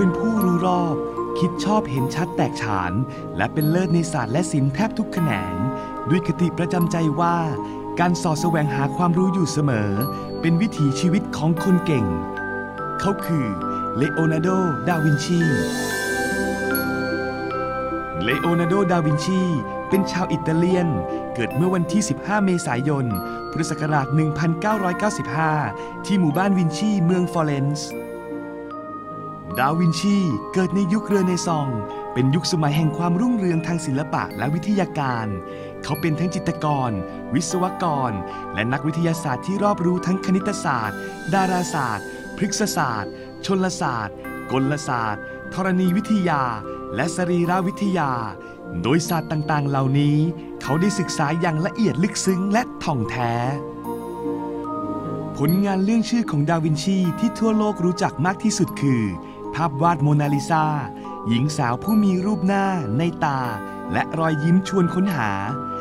เป็นผู้รู้รอบคิดชอบเห็นชัดแตกฉานและเป็นเลิศในศาสตร์และศิลป์แทบทุกแขนงด้วยคติประจำใจว่าการสอดแสวงหาความรู้อยู่เสมอเป็นวิถีชีวิตของคนเก่งเขาคือเลโอนาร์โด ดาวินชีเลโอนาร์โด ดาวินชีเป็นชาวอิตาเลียนเกิดเมื่อวันที่ 15 เมษายน พุทธศักราช 1995 ที่หมู่บ้านวินชีเมืองฟลอเรนซ์ ดาวินชีเกิดในยุคเรเนซองส์เป็นยุคสมัยแห่งความรุ่งเรืองทางศิลปะและวิทยาการเขาเป็นทั้งจิตรกรวิศวกรและนักวิทยาศาสตร์ที่รอบรู้ทั้งคณิตศาสตร์ดาราศาสตร์พฤกษศาสตร์ชลศาสตร์กลศาสตร์ธรณีวิทยาและสรีรวิทยาโดยศาสตร์ต่างๆเหล่านี้เขาได้ศึกษาอย่างละเอียดลึกซึ้งและถ่องแท้ผลงานเรื่องชื่อของดาวินชีที่ทั่วโลกรู้จักมากที่สุดคือภาพวาดโมนาลิซาหญิงสาวผู้มีรูปหน้าในตาและรอยยิ้มชวนค้นหา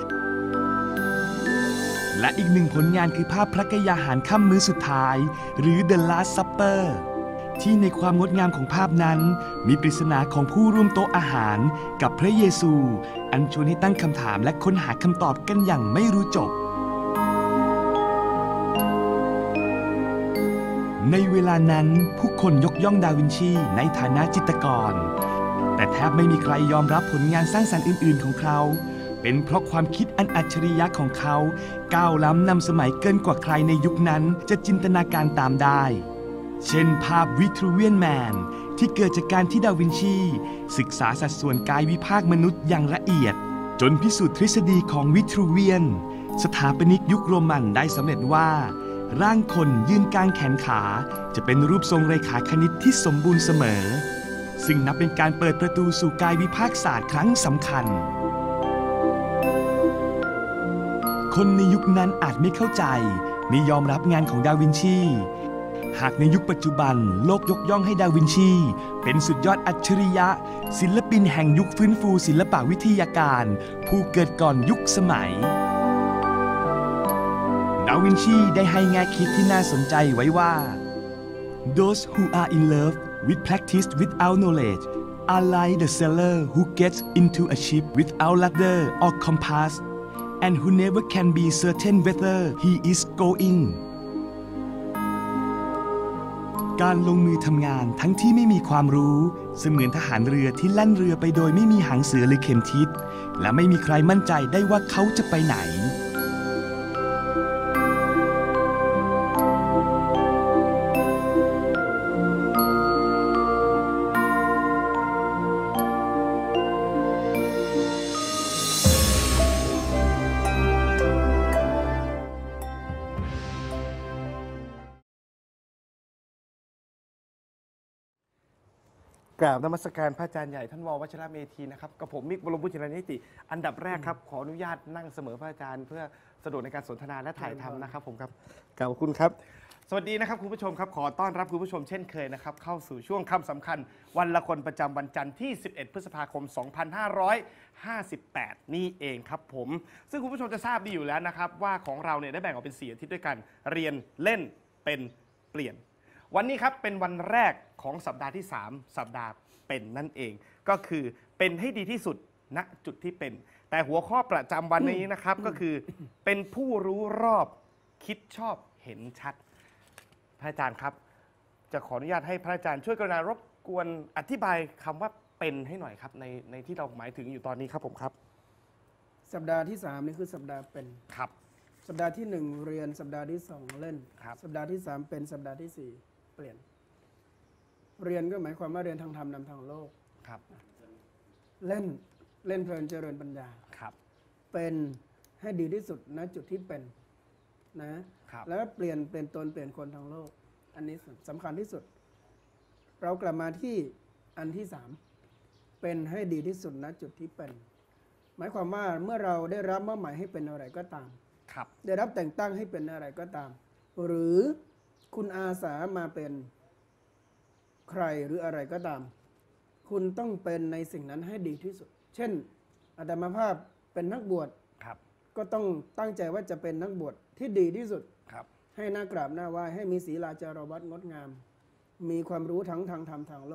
และอีกหนึ่งผลงานคือภาพพระกยาหารค่ำมื้อสุดท้ายหรือ The Last Supper ที่ในความงดงามของภาพนั้นมีปริศนาของผู้ร่วมโต๊ะอาหารกับพระเยซูอันชวนให้ตั้งคำถามและค้นหาคำตอบกันอย่างไม่รู้จบในเวลานั้นผู้คนยกย่องดาวินชีในฐานะจิตรกรแต่แทบไม่มีใครยอมรับผลงานสร้างสรรค์อื่นๆของเขาเป็นเพราะความคิดอันอัจฉริยะของเขาก้าวล้ำนำสมัยเกินกว่าใครในยุคนั้นจะจินตนาการตามได้เช่นภาพวิทรูเวียนแมนที่เกิดจากการที่ดาวินชีศึกษาสัดส่วนกายวิภาคมนุษย์อย่างละเอียดจนพิสูจน์ทฤษฎีของวิทรูเวียนสถาปนิกยุคโรมันได้สำเร็จว่าร่างคนยืนกลางแขนขาจะเป็นรูปทรงเรขาคณิตที่สมบูรณ์เสมอซึ่งนับเป็นการเปิดประตูสู่กายวิภาคศาสตร์ครั้งสำคัญคนในยุคนั้นอาจไม่เข้าใจไม่ยอมรับงานของดาวินชีหากในยุคปัจจุบันโลกยกย่องให้ดาวินชีเป็นสุดยอดอัจฉริยะศิลปินแห่งยุคฟื้นฟูศิลปวิทยาการผู้เกิดก่อนยุคสมัยดาวินชีได้ให้แง่คิดที่น่าสนใจไว้ว่า Those who are in love with practice without knowledge are like the sailor who gets into a ship without ladder or compass and who never can be certain whether he is going การลงมือทำงานทั้งที่ไม่มีความรู้เสมือนทหารเรือที่แล่นเรือไปโดยไม่มีหางเสือหรือเข็มทิศและไม่มีใครมั่นใจได้ว่าเขาจะไปไหนกราบนมัสการพระอาจารย์ใหญ่ท่านว.วชิระเมธีนะครับกับผมมิกบรมพุทธินิติอันดับแรกครับขออนุญาตนั่งเสมอพระอาจารย์เพื่อสะดวกในการสนทนาและถ่ายทำนะครับผมครับขอบคุณครับสวัสดีนะครับคุณผู้ชมครับขอต้อนรับคุณผู้ชมเช่นเคยนะครับเข้าสู่ช่วงคำสำคัญวันละคนประจำวันจันทร์ที่11 พฤษภาคม 2558 นี่เองครับผมซึ่งคุณผู้ชมจะทราบดีอยู่แล้วนะครับว่าของเราเนี่ยได้แบ่งออกเป็น4อาทิตย์ด้วยกันเรียนเล่นเป็นเปลี่ยนวันนี้ครับเป็นวันแรกของสัปดาห์ที่3สัปดาห์เป็นนั่นเองก็คือเป็นให้ดีที่สุดณจุดที่เป็นแต่หัวข้อประจำวันนี้นะครับก็คือเป็นผู้รู้รอบคิดชอบเห็นชัดพระอาจารย์ครับจะขออนุญาตให้พระอาจารย์ช่วยกรุณารบกวนอธิบายคำว่าเป็นให้หน่อยครับในที่เราหมายถึงอยู่ตอนนี้ครับผมครับสัปดาห์ที่3นี่คือสัปดาห์เป็นครับสัปดาห์ที่1เรียนสัปดาห์ที่2เล่นสัปดาห์ที่3เป็นสัปดาห์ที่4เปลี่ยนเรียนก็หมายความว่าเรียนทางธรรมนำทางโลกครับเล่นเพลินเจริญปัญญาครับเป็นให้ดีที่สุดณจุดที่เป็นนะแล้วเปลี่ยนตนเปลี่ยนคนทางโลกอันนี้สำคัญที่สุดเรากลับมาที่อันที่3เป็นให้ดีที่สุดณจุดที่เป็นหมายความว่าเมื่อเราได้รับมอบหมายให้เป็นอะไรก็ตามได้รับแต่งตั้งให้เป็นอะไรก็ตามหรือคุณอาสามาเป็นใครหรืออะไรก็ตามคุณต้องเป็นในสิ่งนั้นให้ดีที่สุดเช่นอาตมาภาพเป็นนักบวชก็ต้องตั้งใจว่าจะเป็นนักบวชที่ดีที่สุดให้น่ากราบน่าไหว้ให้มีศีลาจารวัตรงดงามมีความรู้ทั้งทางธรรมทางโลก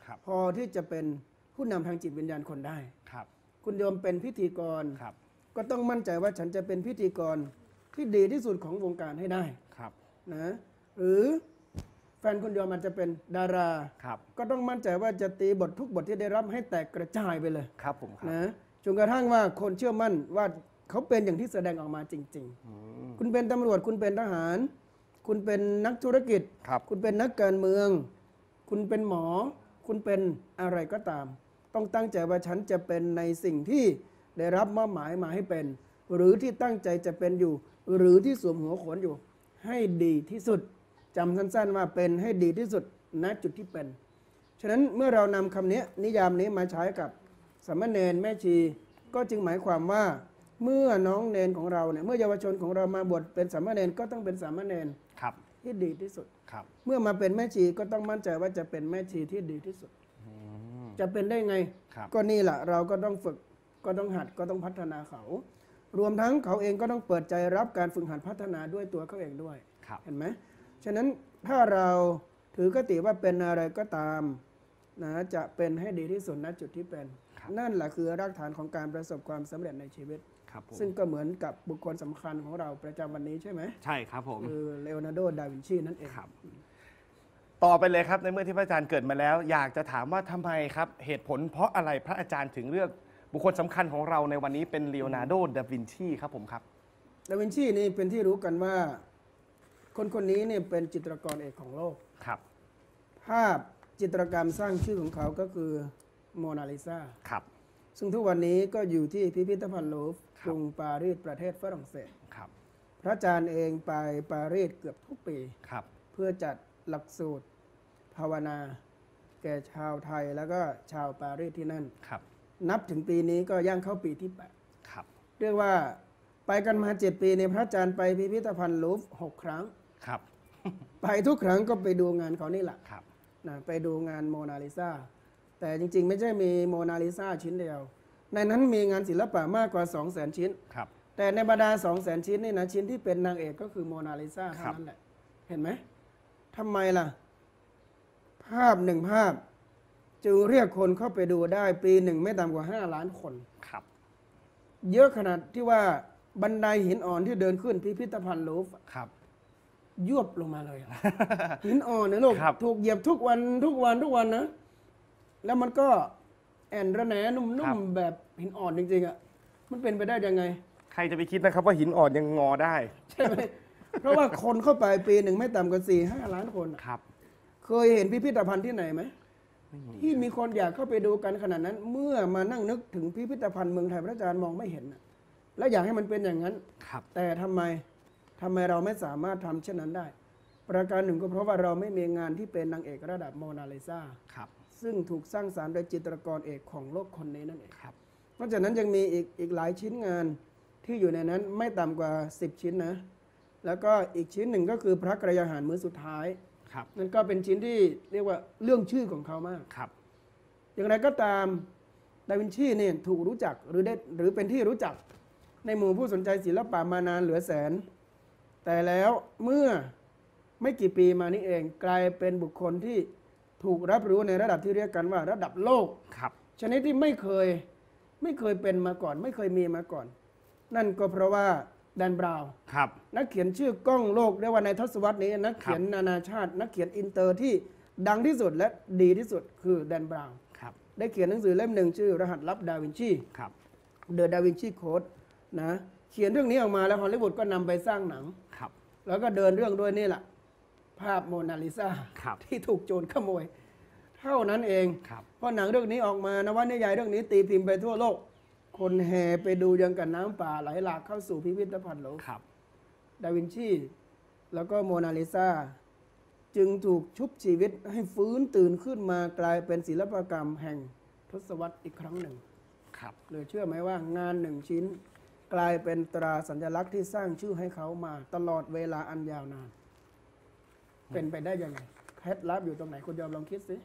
ครับพอที่จะเป็นผู้นำทางจิตวิญญาณคนได้ครับคุณโยมเป็นพิธีกรครับก็ต้องมั่นใจว่าฉันจะเป็นพิธีกรที่ดีที่สุดของวงการให้ได้ครับนะหรือแฟนคุณโยมอาจจะเป็นดาราครับก็ต้องมั่นใจว่าจะตีบททุกบทที่ได้รับให้แตกกระจายไปเลยครับผมครับนะจนกระทั่งว่าคนเชื่อมั่นว่าเขาเป็นอย่างที่แสดงออกมาจริง ๆ คุณเป็นตำรวจคุณเป็นทหาร คุณเป็นนักธุรกิจครับคุณเป็นนักการเมือง คุณเป็นหมอ คุณเป็นอะไรก็ตาม ต้องตั้งใจว่าฉันจะเป็นในสิ่งที่ได้รับมอบหมายมาให้เป็น หรือที่ตั้งใจจะเป็นอยู่ หรือที่สวมหัวโขนอยู่ ให้ดีที่สุดจำสั้นๆว่าเป็นให้ดีที่สุดณจุดที่เป็น ฉะนั้นเมื่อเรานำคำนี้นิยามนี้มาใช้กับสามเณรแม่ชี ก็จึงหมายความว่าเมื่อน้องเนนของเราเนี่ยเมื่อเยาวชนของเรามาบวชเป็นสามเณรก็ต้องเป็นสามเณรครับที่ดีที่สุดครับเมื่อมาเป็นแม่ชีก็ต้องมั่นใจว่าจะเป็นแม่ชีที่ดีที่สุด จะเป็นได้ไงครับก็นี่แหละเราก็ต้องฝึกก็ต้องหัดก็ต้องพัฒนาเขา รวมทั้งเขาเองก็ต้องเปิดใจรับการฝึกหัดพัฒนาด้วยตัวเขาเองด้วยครับเห็นไหมฉะนั้นถ้าเราถือกติว่าเป็นอะไรก็ตามนะจะเป็นให้ดีที่สุดณจุดที่เป็น นั่นแหละคือรากฐานของการประสบความสำเร็จในชีวิตครับผมซึ่งก็เหมือนกับบุคคลสำคัญของเราประจำวันนี้ใช่ไหมใช่ครับผมคือเลโอนาร์โด ดาวินชีนั่นเองครับ ต่อไปเลยครับในเมื่อที่พระอาจารย์เกิดมาแล้ว อยากจะถามว่าทำไมครับเหตุผลเพราะอะไรพระอาจารย์ถึงเลือกบุคคลสำคัญของเราในวันนี้เป็นเลโอนาร์โด ดาวินชีครับผมครับดาวินชีนี่เป็นที่รู้กันว่าคนคนนี้เนี่ยเป็นจิตรกรเอกของโลกครับภาพจิตรกรรมสร้างชื่อของเขาก็คือโมนาลิซาครับซึ่งทุกวันนี้ก็อยู่ที่พิพิธภัณฑ์ลูฟร์ครับกรุงปารีสประเทศฝรั่งเศสครับพระอาจารย์เองไปปารีสเกือบทุกปีครับเพื่อจัดหลักสูตร ภาวนา แก่ชาวไทยแล้วก็ชาวปารีสที่นั่นครับนับถึงปีนี้ก็ย่างเข้าปีที่ครับ 8 เรียกว่าไปกันมา 7 ปีในพระอาจารย์ไปพิพิธภัณฑ์ลูฟร์6 ครั้งครับไปทุกครั้งก็ไปดูงานเขานี่แหละครับนะไปดูงานโมนาลิซาแต่จริงๆ ไม่ใช่มีโมนาลิซาชิ้นเดียว ในนั้นมีงานศิลปะมากกว่า 200,000 ชิ้นครับแต่ในบรรดา 200,000 ชิ้นนี่นะชิ้นที่เป็นนางเอกก็คือโมนาลิซาครัเท่าบนั้นแหละ เห็นไหมทำไมล่ะ ภาพหนึ่งภาพจึงเรียกคนเข้าไปดูได้ปีหนึ่งไม่ต่ำกว่า 5 ล้านคนครับเยอะขนาดที่ว่าบันไดหินอ่อนที่เดินขึ้นพิพิธภัณฑ์ลูฟร์ครับยวบลงมาเลยอะ หินอ่อนนะลูกครับถูกเหยียบทุกวันทุกวันทุกวันนะ แล้วมันก็แอนระแหนนุ่ครัมบๆแบบหินอ่อนจริงๆอ่ะมันเป็นไปได้ยังไงใครจะไปคิดนะครับว่าหินอ่อนยังงอได้ใช่ไหม เพราะว่าคนเข้าไปปีหนึ่งไม่ต่ำกว่า4-5 ล้านคนอะครับเคยเห็นพิพิธภัณฑ์ที่ไหนไหมที่มีคนอยากเข้าไปดูกันขนาดนั้น เมื่อมานั่งนึกถึงพิพิธภัณฑ์เมืองไทยพระอาจารย์มองไม่เห็นอะแล้วอยากให้มันเป็นอย่างนั้นครับแต่ทำไมเราไม่สามารถทำเช่นนั้นได้ ประการหนึ่งก็เพราะว่าเราไม่มีงานที่เป็นนางเอกระดับโมนาลิซาครับซึ่งถูกสร้างสรรค์โดยจิตรกรเอกของโลกคนนี้นั่นเองครับนอกจากนั้นยังมีอีกหลายชิ้นงานที่อยู่ในนั้นไม่ต่ำกว่า 10 ชิ้นนะ แล้วก็อีกชิ้นหนึ่งก็คือพระกรยาหารมื้อสุดท้ายครับนั่นก็เป็นชิ้นที่เรียกว่าเรื่องชื่อของเขามากครับอย่างไรก็ตามดาวินชีเนี่ยถูกรู้จักหรือเป็นที่รู้จักในหมู่ผู้สนใจศิลปะมานานเหลือแสน แต่แล้วเมื่อไม่กี่ปีมานี้เองกลายเป็นบุคคลที่ถูกรับรู้ในระดับที่เรียกกันว่าระดับโลกครับชนิดที่ไม่เคยเป็นมาก่อน ไม่เคยมีมาก่อน นั่นก็เพราะว่าแดนบราวน์ครับนักเขียนชื่อกล้องโลกเรียกว่าในทศวรรษนี้นักเขียนนานาชาติ นักเขียนอินเตอร์ที่ดังที่สุดและดีที่สุดคือแดนบราวน์ครับได้เขียนหนังสือเล่มหนึ่งชื่อรหัสลับดาวินชีครับ The Da Vinci Code นะเขียนเรื่องนี้ออกมาแล้วฮอลลีวูดก็นำไปสร้างหนังครับแล้วก็เดินเรื่องด้วยนี่แหละภาพโมนาลิซาครับที่ถูกโจรขโมย เท่านั้นเองครับพอหนังเรื่องนี้ออกมานวนิยายเรื่องนี้ตีพิมพ์ไปทั่วโลก คนแห่ไปดูยังกับน้ำป่าไหลหลากเข้าสู่พิพิธภัณฑ์โลกครับดาวินชีแล้วก็โมนาลิซาจึงถูกชุบชีวิตให้ฟื้นตื่นขึ้นมากลายเป็นศิลปกรรมแห่งทศวรรษอีกครั้งหนึ่งครับเหลือเชื่อไหมว่างานหนึ่งชิ้น กลายเป็นตราสัญลักษณ์ที่สร้างชื่อให้เขามาตลอดเวลาอันยาวนาน เป็นไปได้ยังไงเคล็ดลับอยู่ตรงไหนคุณยอมลองคิดสิ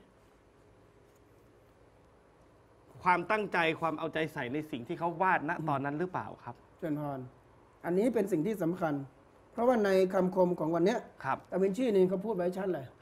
ความตั้งใจความเอาใจใส่ในสิ่งที่เขาวาดณตอนนั้นหรือเปล่าครับเจริญพรอันนี้เป็นสิ่งที่สำคัญ เพราะว่าในคำคมของวันเนี้ยครับดาวินชีนี่เขาพูดไว้ชัดเลยครับ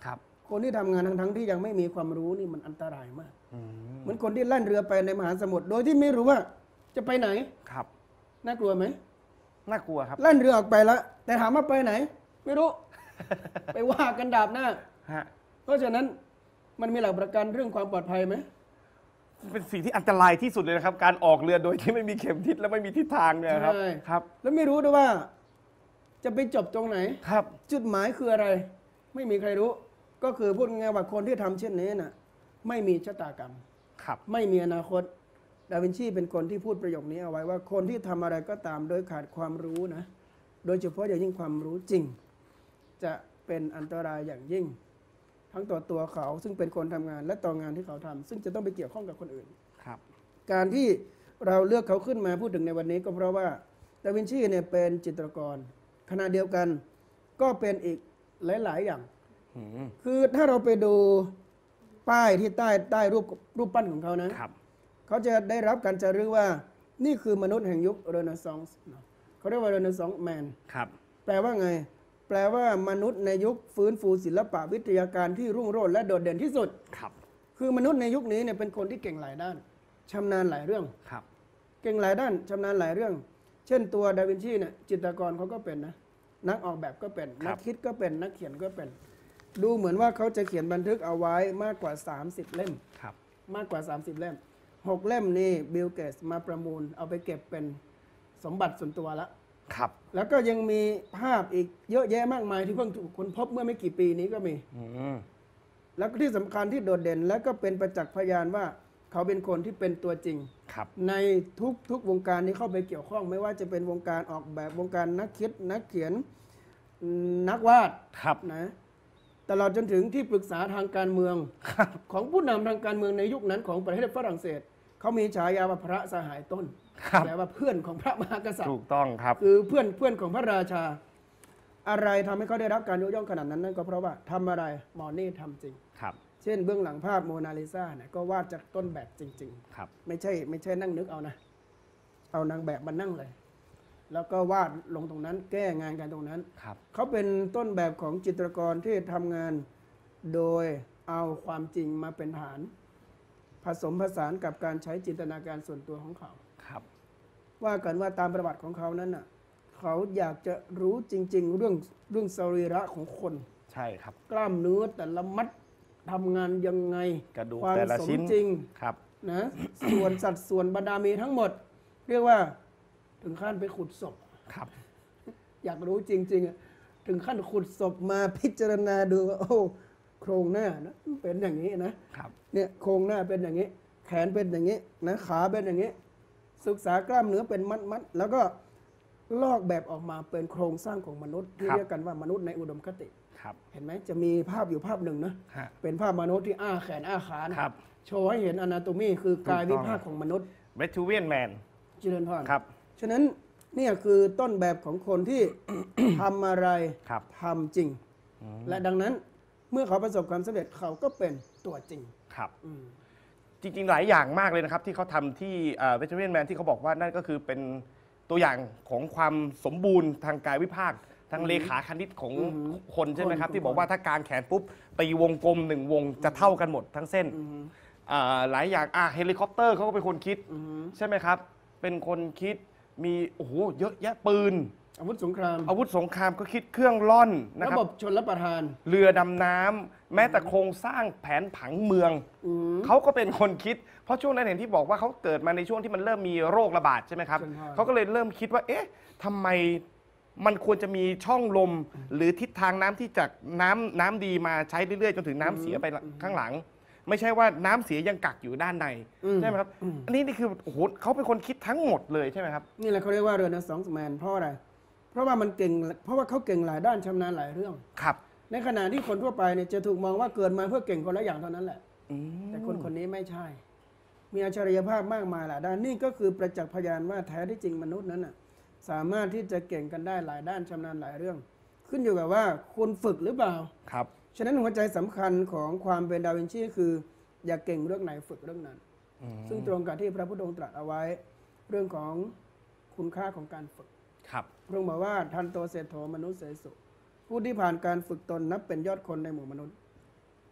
คนที่ทำงานทั้งที่ยังไม่มีความรู้นี่มันอันตรายมากเหมือนคนที่ลั่นเรือไปในมหาสมุทรโดยที่ไม่รู้ว่าจะไปไหนครับน่ากลัวไหมน่ากลัวครับลั่นเรือออกไปแล้วแต่ถามว่าไปไหน ไม่รู้ ไปว่ากันดาบหน้าเพราะฉะนั้นมันมีหลักประกันเรื่องความปลอดภัยไหมเป็นสิ่งที่อันตรายที่สุดเลยนะครับการออกเรือโดยที่ไม่มีเข็มทิศและไม่มีทิศทางเนี่ยครับครับแล้วไม่รู้ด้วยว่าจะไปจบตรงไหนครับจุดหมายคืออะไรไม่มีใครรู้ก็คือพูดง่ายๆว่าคนที่ทำเช่นนี้น่ะไม่มีชะตากรรมครับไม่มีอนาคตดาวินชีเป็นคนที่พูดประโยคนี้เอาไว้ว่าคนที่ทำอะไรก็ตามโดยขาดความรู้นะโดยเฉพาะอย่างยิ่งความรู้จริงจะเป็นอันตรายอย่างยิ่งทั้งต่อตัวเขาซึ่งเป็นคนทำงานและต่องานที่เขาทำซึ่งจะต้องไปเกี่ยวข้องกับคนอื่นครับการที่เราเลือกเขาขึ้นมาพูดถึงในวันนี้ก็เพราะว่าดาวินชีเนี่ยเป็นจิตรกรขณะเดียวกันก็เป็นอีกหลายๆอย่างคือถ้าเราไปดูป้ายที่ใต้รูปปั้นของเขานะเขาจะได้รับการจารึกว่านี่คือมนุษย์แห่งยุคเรเนซองส์เขาเรียกว่าเรเนซองส์แมนแปลว่าไงแปลว่ามนุษย์ในยุคฟื้นฟูศิลปะวิทยาการที่รุ่งโรจน์และโดดเด่นที่สุดคือมนุษย์ในยุคนี้เนี่ยเป็นคนที่เก่งหลายด้านชำนาญหลายเรื่องเก่งหลายด้านชำนาญหลายเรื่องเช่นตัวดาวินชีเนี่ยจิตรกรเขาก็เป็นนะนักออกแบบก็เป็นนักคิดก็เป็นนักเขียนก็เป็นดูเหมือนว่าเขาจะเขียนบันทึกเอาไว้มากกว่า30เล่มมากกว่า30เล่ม6เล่มนี่บิลเกตส์มาประมูลเอาไปเก็บเป็นสมบัติส่วนตัวแล้วแล้วก็ยังมีภาพอีกเยอะแยะมากมายที่เพิ่งถูกค้นพบเมื่อไม่กี่ปีนี้ก็มีแล้วก็ที่สำคัญที่โดดเด่นและก็เป็นประจักษ์พยานว่าเขาเป็นคนที่เป็นตัวจริงในทุกวงการที่เข้าไปเกี่ยวข้องไม่ว่าจะเป็นวงการออกแบบวงการนักคิดนักเขียนนักวาดนะตลอดจนถึงที่ปรึกษาทางการเมืองของผู้นำทางการเมืองในยุคนั้นของประเทศฝรั่งเศสเขามีฉายาว่าพระสหายต้นแปลว่าเพื่อนของพระมหากษัตริย์ถูกต้องครับคือเพื่อนของพระราชาอะไรทำให้เขาได้รับการยกย่องขนาดนั้นนั่นก็เพราะว่าทำอะไรหมอนี่ทำจริงเช่นเบื้องหลังภาพโมนาลิซาเนี่ยก็วาดจากต้นแบบจริงๆไม่ใช่นั่งนึกเอานะเอานางแบบมานั่งเลยแล้วก็วาดลงตรงนั้นแก้งานกันตรงนั้นเขาเป็นต้นแบบของจิตรกรที่ทำงานโดยเอาความจริงมาเป็นฐานผสมผสานกับการใช้จินตนาการส่วนตัวของเขาว่ากันว่าตามประวัติของเขานั้นน่ะเขาอยากจะรู้จริงๆเรื่องสรีระของคนใช่ครับกล้ามเนื้อแต่ละมัดทำงานยังไงกระดูกความแต่ละชิ้นจริงนะส่วนสัดส่วนบรรดามีทั้งหมดเรียกว่าถึงขั้นไปขุดศพอยากรู้จริงๆถึงขั้นขุดศพมาพิจารณาดูว่าโอ้โครงหน้านะเป็นอย่างนี้นะเนี่ยโครงหน้าเป็นอย่างนี้แขนเป็นอย่างนี้นะขาเป็นอย่างนี้ศึกษากล้ามเนื้อเป็นมัดๆแล้วก็ลอกแบบออกมาเป็นโครงสร้างของมนุษย์ที่เรียกกันว่ามนุษย์ในอุดมคติเห็นไหมจะมีภาพอยู่ภาพหนึ่งนะเป็นภาพมนุษย์ที่อ้าแขนอ้าขาโชว์ให้เห็นอนาโตมีคือกายวิภาคของมนุษย์เวทูเวียนแมนเจริญพรฉะนั้นเนี่ยคือต้นแบบของคนที่ ทำอะไรทำจริงและดังนั้นเมื่อเขาประสบความสำเร็จเขาก็เป็นตัวจริงจริงๆหลายอย่างมากเลยนะครับที่เขาทำที่เวทูเวียนแมนที่เขาบอกว่านั่นก็คือเป็นตัวอย่างของความสมบูรณ์ทางกายวิภาคทางเลขาคณิตของคนใช่ไหมครับที่บอกว่าถ้ากางแขนปุ๊บตีวงกลม1 วงจะเท่ากันหมดทั้งเส้นหลายอย่างเฮลิคอปเตอร์เขาก็เป็นคนคิดใช่ไหมครับเป็นคนคิดมีโอ้โหเยอะแยะปืนอาวุธสงครามก็คิดเครื่องล่อนนะครับระบบชลประทานเรือดำน้ำแม้แต่โครงสร้างแผนผังเมืองเขาก็เป็นคนคิดเพราะช่วงนั้นเห็นที่บอกว่าเขาเกิดมาในช่วงที่มันเริ่มมีโรคระบาดใช่ไหมครับเขาก็เลยเริ่มคิดว่าเอ๊ะทำไมมันควรจะมีช่องลมหรือทิศทางน้ำที่จากน้ำดีมาใช้เรื่อยๆจนถึงน้ำเสียไปข้างหลังไม่ใช่ว่าน้ำเสียยังกักอยู่ด้านในใช่ไหมครับอันนี้นี่คือโอ้โหเขาเป็นคนคิดทั้งหมดเลยใช่ไหมครับนี่แหละเขาเรียกว่าเรือนะ2 แมนเพราะอะไรเพราะว่ามันเก่งเพราะว่าเขาเก่งหลายด้านชำนาญหลายเรื่องในขณะที่คนทั่วไปเนี่ยจะถูกมองว่าเกิดมาเพื่อเก่งคนละอย่างเท่านั้นแหละแต่คนนี้ไม่ใช่มีอัจฉริยภาพมากมายหลายด้านนี่ก็คือประจักษ์พยานว่าแท้ที่จริงมนุษย์นั้นน่ะสามารถที่จะเก่งกันได้หลายด้านชำนาญหลายเรื่องขึ้นอยู่กับว่าคุณฝึกหรือเปล่าฉะนั้นหัวใจสำคัญของความเป็นดาวินชีคืออย่าเก่งเรื่องไหนฝึกเรื่องนั้นซึ่งตรงกับที่พระพุทธองค์ตรัสเอาไว้เรื่องของคุณค่าของการฝึกพระองค์บอกว่าทันโตเศรษโธมนุษย์เสสุผู้ที่ผ่านการฝึกตนนับเป็นยอดคนในหมู่มนุษย์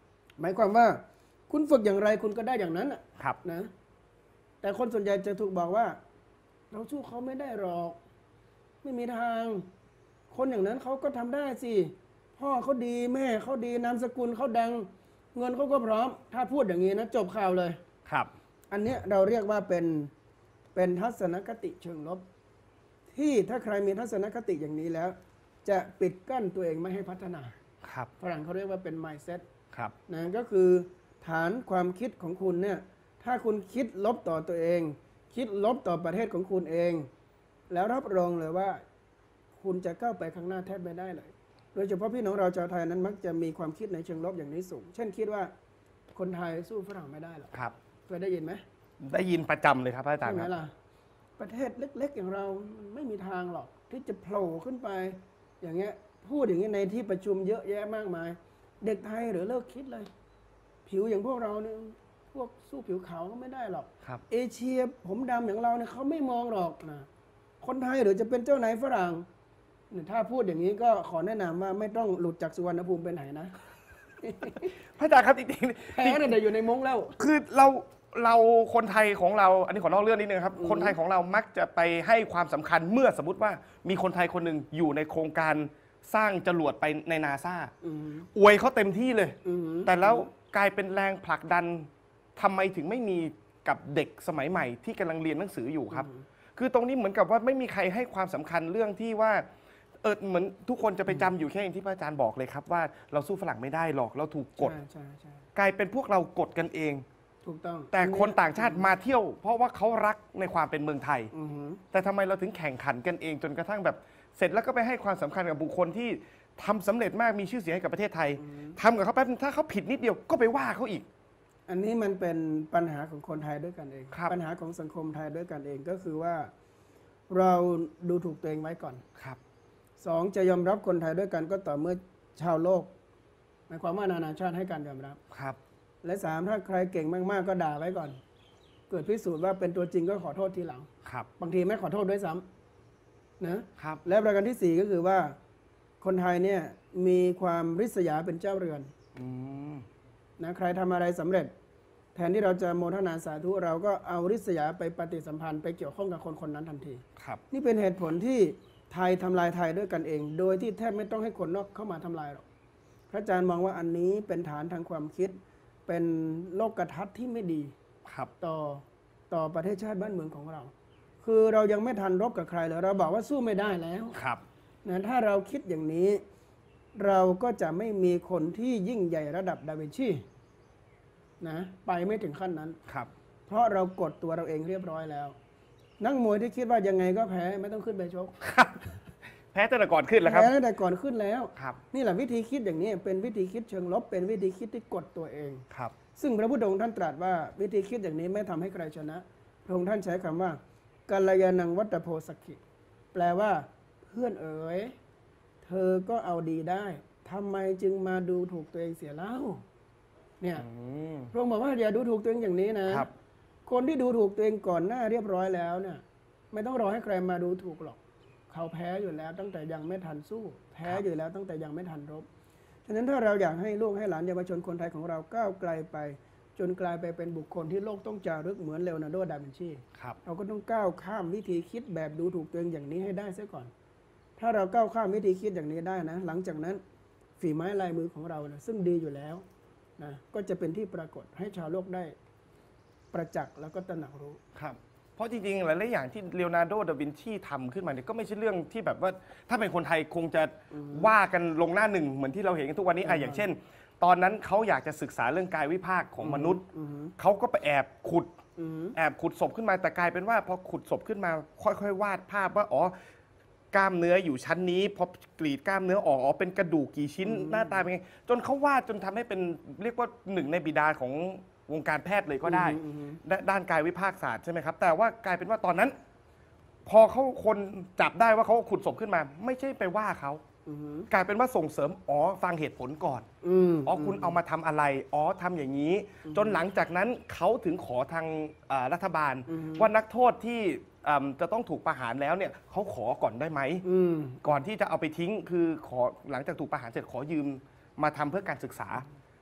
หมายความว่าคุณฝึกอย่างไรคุณก็ได้อย่างนั้นครับนะแต่คนส่วนใหญ่จะถูกบอกว่า เราสู้เขาไม่ได้หรอก ไม่มีทาง คนอย่างนั้นเขาก็ทำได้สิพ่อเขาดีแม่เขาดีนามสกุลเขาดัง เงินเขาก็พร้อม ถ้าพูดอย่างนี้นะจบข่าวเลยครับอันเนี้ยเราเรียกว่าเป็นทัศนคติเชิงลบ ที่ถ้าใครมีทัศนคติอย่างนี้แล้ว จะปิดกั้นตัวเองไม่ให้พัฒนาครับฝรั่งเขาเรียกว่าเป็น mindset ครับนะก็คือฐานความคิดของคุณเนี่ยถ้าคุณคิดลบต่อตัวเอง คิดลบต่อประเทศของคุณเอง แล้วรับรองเลยว่า คุณจะก้าวไปข้างหน้าแทบไม่ได้เลย โดยเฉพาะพี่น้องเราชาวไทยนั้นมักจะมีความคิดในเชิงลบอย่างนี้สูง เช่นคิดว่าคนไทยสู้ฝรั่งไม่ได้หรอกครับเคยได้ยินไหมได้ยินประจำเลยครับอาจารใช่ย์ไหมครับล่ะประเทศเล็ก ๆ อย่างเรามันไม่มีทางหรอก ที่จะโผล่ขึ้นไป อย่างเงี้ยพูดอย่างนี้ในที่ประชุมเยอะแยะมากมาย เด็กไทยหรือเลิกคิดเลย ผิวอย่างพวกเราเนี่ยพวกสู้ผิวขาวก็ไม่ได้หรอกครับเอเชียผมดำอย่างเราเนี่ยเขาไม่มองหรอกนะคนไทยหรือจะเป็นเจ้านายฝรั่งเนี่ยถ้าพูดอย่างนี้ก็ขอแนะนำว่าไม่ต้องหลุดจากสุวรรณภูมิไปไหนนะพระอาจารย์ครับจริงแพ้เนี่ยเดี๋ยวอยู่ในมุ้งแล้วๆคือเราคนไทยของเรา อันนี้ขอนอกเรื่องนิดนึงครับ คนไทยของเรามักจะไปให้ความสำคัญเมื่อสมมติว่ามีคนไทยคนหนึ่งอยู่ในโครงการสร้างจรวดไปในนาซาอวยเขาเต็มที่เลย แต่แล้วกลายเป็นแรงผลักดันทำไมถึงไม่มีกับเด็กสมัยใหม่ที่กำลังเรียนหนังสืออยู่ครับ คือตรงนี้เหมือนกับว่าไม่มีใครให้ความสำคัญเรื่องที่ว่าเหมือนทุกคนจะไปจำอยู่แค่อย่างที่พระอาจารย์บอกเลยครับว่าเราสู้ฝรั่งไม่ได้หรอกเราถูกกดใช่กลายเป็นพวกเรากดกันเองถูกต้องแต่คนต่างชาติมาเที่ยว เพราะว่าเขารักในความเป็นเมืองไทยอือหือแต่ทำไมเราถึงแข่งขันกันเองจนกระทั่งแบบเสร็จแล้วก็ไปให้ความสำคัญกับบุคคลที่ทำสำเร็จมากมีชื่อเสียงให้กับประเทศไทยทำกับเขาแป๊บนึงถ้าเขาผิดนิดเดียวก็ไปว่าเขาอีกอันนี้มันเป็นปัญหาของคนไทยด้วยกันเองครับปัญหาของสังคมไทยด้วยกันเองก็คือว่าเราดูถูกตัวเองไว้ก่อนครับสองจะยอมรับคนไทยด้วยกันก็ต่อเมื่อชาวโลกหมายความว่านานาชาติให้การยอมรับครับและสามถ้าใครเก่งมากๆก็ด่าไว้ก่อน เกิดพิสูจน์ว่าเป็นตัวจริงก็ขอโทษทีหลังครับบางทีไม่ขอโทษด้วยซ้ำนะครับ และประการที่สี่ก็คือว่าคนไทยเนี่ยมีความริษยาเป็นเจ้าเรือนอืมนะใครทำอะไรสำเร็จ แทนที่เราจะโมทนาสาธุเราก็เอาริษยาไปปฏิสัมพันธ์ไปเกี่ยวข้องกับคนคนนั้นทันทีครับนี่เป็นเหตุผลที่ไทยทำลายไทยด้วยกันเอง โดยที่แทบไม่ต้องให้คนนอกเข้ามาทำลายหรอกพระอาจารย์มองว่าอันนี้เป็นฐานทางความคิด เป็นโลกทัศน์ที่ไม่ดีครับต่อประเทศชาติบ้านเมืองของเรา คือเรายังไม่ทันรบกับใครเลยเราบอกว่าสู้ไม่ได้แล้วครับนะถ้าเราคิดอย่างนี้ เราก็จะไม่มีคนที่ยิ่งใหญ่ระดับดาวินชีนะไปไม่ถึงขั้นนั้นครับเพราะเรากดตัวเราเองเรียบร้อยแล้ว นักมวยที่คิดว่ายังไงก็แพ้ไม่ต้องขึ้นไปชกครับ แพ้ตั้งแต่ก่อนขึ้นแล้วครับแพ้ตั้งแต่ก่อนขึ้นแล้วครับนี่แหละวิธีคิดอย่างนี้เป็นวิธีคิดเชิงลบเป็นวิธีคิดที่กดตัวเองครับซึ่งพระพุทธองค์ท่านตรัสว่าวิธีคิดอย่างนี้ไม่ทำให้ใครชนะพระองค์ท่านใช้คำว่ากัลยาณังวัตโพสักขิแปลว่าเพื่อนเอ๋ยเธอก็เอาดีได้ทำไมจึงมาดูถูกตัวเองเสียเล่าเนี่ยอืมพระองค์บอกว่าอย่าดูถูกตัวเองอย่างนี้นะครับ คนที่ดูถูกตัวเองก่อนหน้าเรียบร้อยแล้วเนี่ยไม่ต้องรอให้ใครมาดูถูกหรอกเขาแพ้อยู่แล้วตั้งแต่ยังไม่ทันสู้ แพ้อยู่แล้วตั้งแต่ยังไม่ทันรบฉะนั้นถ้าเราอยากให้ลูกให้หลานเยาวชนคนไทยของเราก้าวไกลไป จนกลายไปเป็นบุคคลที่โลกต้องจารึกเหมือนเลโอนาร์โด ดาวินชีครับเราก็ต้องก้าวข้ามวิธีคิดแบบดูถูกตัวเองอย่างนี้ให้ได้เสียก่อน ถ้าเราก้าวข้ามวิธีคิดอย่างนี้ได้นะ หลังจากนั้นฝีไม้ลายมือของเรานะซึ่งดีอยู่แล้วนะก็จะเป็นที่ปรากฏให้ชาวโลกได้ประจักษ์แล้วก็ตระหนักรู้ครับ เพราะจริงๆหลายๆอย่างที่เลโอนาร์โด ดาวินชีทำขึ้นมาเนี่ยก็ไม่ใช่เรื่องที่แบบว่าถ้าเป็นคนไทยคงจะว่ากันลงหน้าหนึ่งเหมือนที่เราเห็นกันทุกวันนี้อย่างเช่น ตอนนั้นเขาอยากจะศึกษาเรื่องกายวิภาคของมนุษย์เขาก็ไปแอบขุดศพขึ้นมาแต่กลายเป็นว่าพอขุดศพขึ้นมาค่อยๆวาดภาพว่าอ๋อกล้ามเนื้ออยู่ชั้นนี้พอกรีดกล้ามเนื้อออกเป็นกระดูกกี่ชิ้นหน้าตาเป็นไงจนเขาวาดจนทำให้เป็นเรียกว่าหนึ่งในบิดาของวงการแพทย์เลยก็ได้ด้านกายวิภาคศาสตร์ใช่ไหมครับแต่ว่ากลายเป็นว่าตอนนั้น พอเขาคนจับได้ว่าเขาขุดศพขึ้นมา ไม่ใช่ไปว่าเขากลายเป็นว่าส่งเสริมฟังเหตุผลก่อนคุณเอามาทำอะไรทำอย่างนี้ จนหลังจากนั้นเขาถึงขอทางรัฐบาลว่านักโทษที่จะต้องถูกประหารแล้วเนี่ยเขาขอก่อนได้ไหมก่อนที่จะเอาไปทิ้งคือขอหลังจากถูกประหารเสร็จขอยืมมาทำเพื่อการศึกษา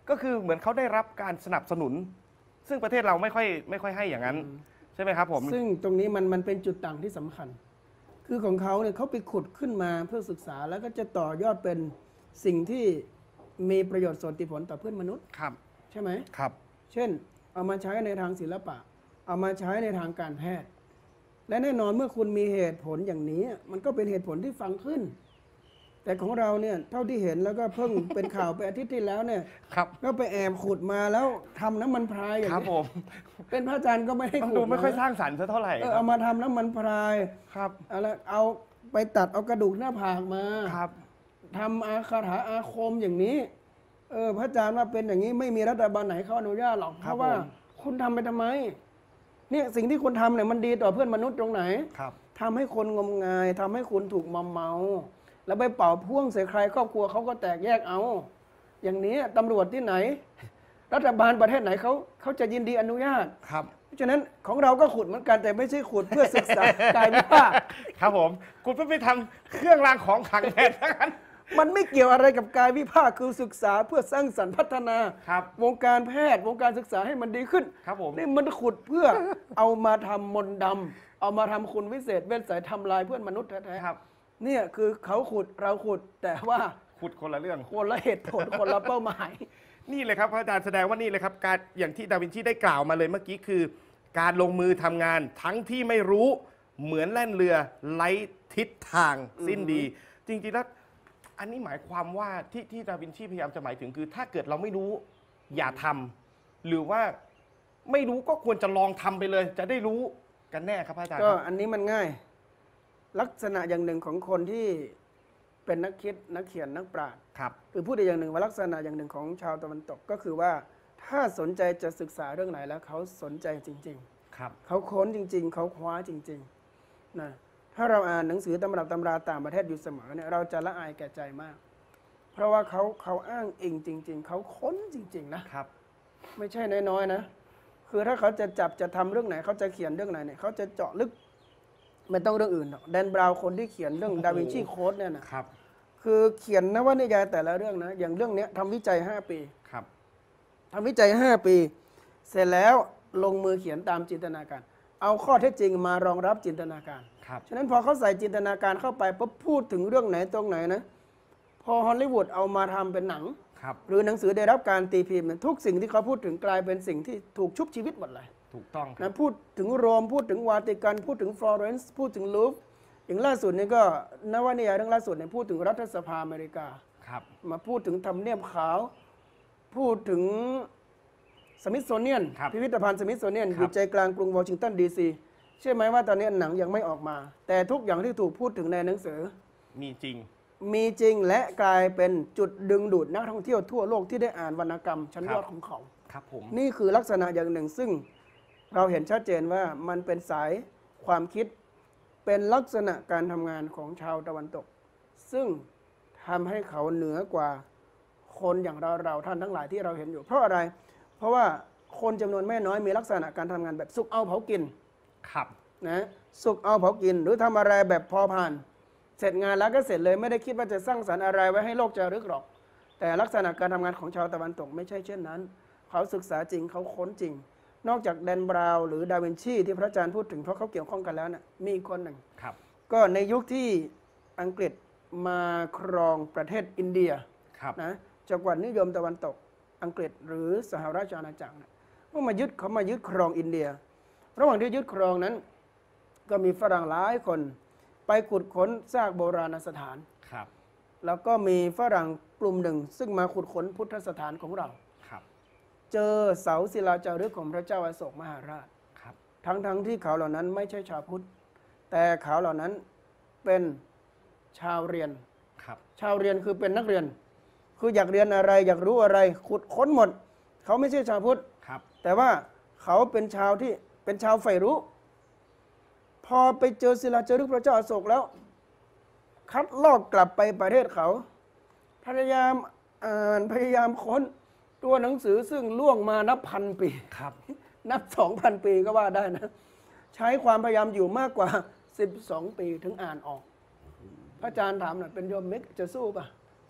ก็คือเหมือนเขาได้รับการสนับสนุน ซึ่งประเทศเราไม่ค่อยให้อย่างนั้นใช่ไหมครับผมซึ่งตรงนี้มันเป็นจุดต่างที่สำคัญ คือของเขาเนี่ยเขาไปขุดขึ้นมาเพื่อศึกษาแล้วก็จะต่อยอดเป็นสิ่งที่มีประโยชน์ส่วนติผลต่อเพื่อนมนุษย์ครับใช่ไหมครับเช่นเอามาใช้ในทางศิลปะ เอามาใช้ในทางการแพทย์ และแน่นอนเมื่อคุณมีเหตุผลอย่างนี้มันก็เป็นเหตุผลที่ฟังขึ้น แต่ของเราเนี่ยเท่าที่เห็นแล้วก็เพิ่ง เป็นข่าวไปอาทิตย์ที่แล้วเนี่ยครับก็ไปแอบขุดมาแล้วทำน้ำมันพรายอย่างครับนี้ผมเป็นพระอาจารย์ก็ไม่ให้มันขุดดูไม่ค่อยนะสร้างสรรค์ซะเท่าไหร่เอามาทำน้ำมันพรายครับเอาไปตัดเอากระดูกหน้าผากมาครับทำคาถาอาคมอย่างนี้พระอาจารย์ว่าเป็นอย่างนี้ไม่มีรัฐบาลไหนเขาอนุญาตหรอกเพราะว่าคุณทำไปทำไมเนี่ยสิ่งที่คุณทำเนี่ยมันดีต่อเพื่อนมนุษย์ตรงไหนครับทำให้คนงมงายทำให้คุณถูกมอมเมา แล้วไปเป่าพ่วงใส่ใครครอบครัวเขาก็แตกแยกเอา อย่างนี้ตำรวจที่ไหน รัฐบาลประเทศไหนเขาจะยินดีอนุญาตครับเพราะฉะนั้นของเราก็ขุดเหมือนกันแต่ไม่ใช่ขุดเพื่อศึกษากายวิภาคครับผมคุณไปทำเครื่องรางของขลังแทนทั้งนั้นมันไม่เกี่ยวอะไรกับกายวิภาคคือศึกษาเพื่อสร้างสรรค์พัฒนาครับวงการแพทย์วงการศึกษาให้มันดีขึ้นครับผมนี่มันขุดเพื่อ เอามาทำมนต์ดำเอามาทำคุณวิเศษเวชสายทำลายเพื่อนมนุษย์แท้ครับๆเนี่ยคือเขาขุดเราขุดแต่ว่าขุดคนละเรื่องคนละเหตุผลคนละเป้าหมายนี่เลยครับพระอาจารย์แสดงว่านี่เลยครับการอย่างที่ดาวินชีได้กล่าวมาเลยเมื่อกี้คือ การลงมือทำงานทั้งที่ไม่รู้เหมือนแล่นเรือไร้ทิศทางสิ้นดี จริงๆแล้วอันนี้หมายความว่าที่ดาวินชีพยายามจะหมายถึงคือ ถ้าเกิดเราไม่รู้อย่าทำหรือว่าไม่รู้ก็ควรจะลองทำไปเลย จะได้รู้กันแน่ครับพระอาจารย์ก็ครับอันนี้มันง่าย ลักษณะอย่างหนึ่งของคนที่เป็นนักคิดนักเขียนนักปราชญ์ครับหรือพูดอีกอย่างหนึ่งว่าลักษณะอย่างหนึ่งของชาวตะวันตกก็คือว่าถ้าสนใจจะศึกษาเรื่องไหนแล้วเขาสนใจจริงครับๆ เขาค้นจริง ๆ เขาคว้าจริงๆนะถ้าเราอ่านหนังสือตำรับตำราต่างประเทศอยู่เสมอเนี่ยเราจะละอายแก่ใจมาก เพราะว่าเขาอ้างอิงจริง ๆ เขาค้นจริง ๆ นะครับ ไม่ใช่น้อยๆนะคือถ้าเขาจะจับจะทำเรื่องไหนเขาจะเขียนเรื่องไหนเนี่ยเขาจะเจาะลึกไม่ต้องเรื่องอื่นหรอกแดนบราวน์คนที่เขียนเรื่องดาวินชีโค้ดเนี่ยนะครับ คือเขียนนวนิยายแต่ละเรื่องนะอย่างเรื่องเนี้ยทำวิจัย5 ปีครับทำวิจัย5 ปี เสร็จแล้วลงมือเขียนตามจินตนาการ เอาข้อเท็จจริงมารองรับจินตนาการครับฉะนั้นพอเขาใส่จินตนาการเข้าไปปุ๊บพูดถึงเรื่องไหนตรงไหนนะพอฮอลลีวูดเอามาทำเป็นหนังครับหรือหนังสือได้รับการตีพิมพ์เนี่ยทุกสิ่งที่เขาพูดถึงกลายเป็นสิ่งที่ถูกชุบชีวิตหมดเลยถูกต้องครับนะพูดถึงโรมพูดถึงวาติกัน พูดถึงฟลอเรนซ์พูดถึงลูฟร์อย่างล่าสุดนี่ก็นวนิยายเรื่องล่าสุดเนี่ยพูดถึงรัฐสภาอเมริกาครับมาพูดถึงทำเนียบขาว พูดถึงสมิธโซเนียนครับพิพิธภัณฑ์สมิธโซเนียนครับอยู่ใจกลางกรุงวอชิงตันดีซีเชื่อไหมว่าตอนนี้หนังยังไม่ออกมา แต่ทุกอย่างที่ถูกพูดถึงในหนังสือมีจริงมีจริงและกลายเป็นจุดดึงดูดนักท่องเที่ยวทั่วโลกที่ได้อ่านวรรณกรรมชั้นยอดของเขาครับผมนี่คือลักษณะอย่างหนึ่งซึ่งเราเห็นชัดเจนว่ามันเป็นสายความคิดเป็นลักษณะการทำงานของชาวตะวันตก ซึ่งทำให้เขาเหนือกว่าคนอย่างเราท่านทั้งหลายที่เราเห็นอยู่ เพราะอะไร เพราะว่าคนจำนวนไม่น้อยมีลักษณะการทำงานแบบสุกเอาเผากินครับนะสุกเอาเผากิน หรือทำอะไรแบบพอผ่าน เสร็จงานแล้วก็เสร็จเลยไม่ได้คิดว่าจะสร้างสรรค์อะไรไว้ให้โลกจารึกหรอก แต่ลักษณะการทำงานของชาวตะวันตกไม่ใช่เช่นนั้น เขาศึกษาจริงเขาค้นจริง นอกจากแดนบราวน์หรือดาวินชีที่พระอาจารย์พูดถึงเพราะเขาเกี่ยวข้องกันแล้วนะมีอีกคนหนึ่งครับก็ในยุคที่อังกฤษมาครองประเทศอินเดียครับนะจักรวรรดินิยมตะวันตกอังกฤษหรือสหราชอาณาจักรนะเมื่อเขามายึดครองอินเดีย ระหว่างที่ยึดครองนั้น ก็มีฝรั่งหลายคนไปขุดค้นซากโบราณสถานครับแล้วก็มีฝรั่งกลุ่มหนึ่ง ซึ่งมาขุดค้นพุทธสถานของเราครับเจอเสาศิลาจารึกของพระเจ้าอโศกมหาราชครับทั้งที่เขาเหล่านั้นไม่ใช่ชาวพุทธ แต่เขาเหล่านั้นเป็นชาวเรียนครับชาวเรียนคือเป็นนักเรียน คืออยากเรียนอะไรอยากรู้อะไรขุดค้นหมด เขาไม่ใช่ชาวพุทธครับแต่ว่าเขาเป็นชาวที่เป็นชาวใฝ่รู้ พอไปเจอศิลาจารึกพระเจ้าอโศกแล้ว คัดลอกกลับไปประเทศเขา พยายามอ่านพยายามค้นตัวหนังสือซึ่งล่วงมานับพันปีครับนับ 2,000 ปีก็ว่าได้นะ ใช้ความพยายามอยู่มากกว่า 12 ปีถึงอ่านออก พระอาจารย์ถามหน่อยเป็นโยมมิกจะสู้ปะ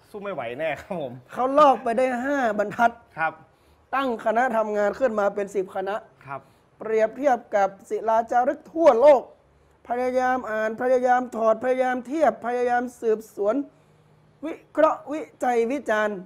สู้ไม่ไหวแน่ครับผมเขาลอกไปได้5 บรรทัดครับตั้งคณะทำงานขึ้นมาเป็น10 คณะครับเปรียบเทียบกับศิลาจารึกทั่วโลก พยายามอ่านพยายามถอดพยายามเทียบพยายามสืบสวน วิเคราะห์วิจัยวิจารณ์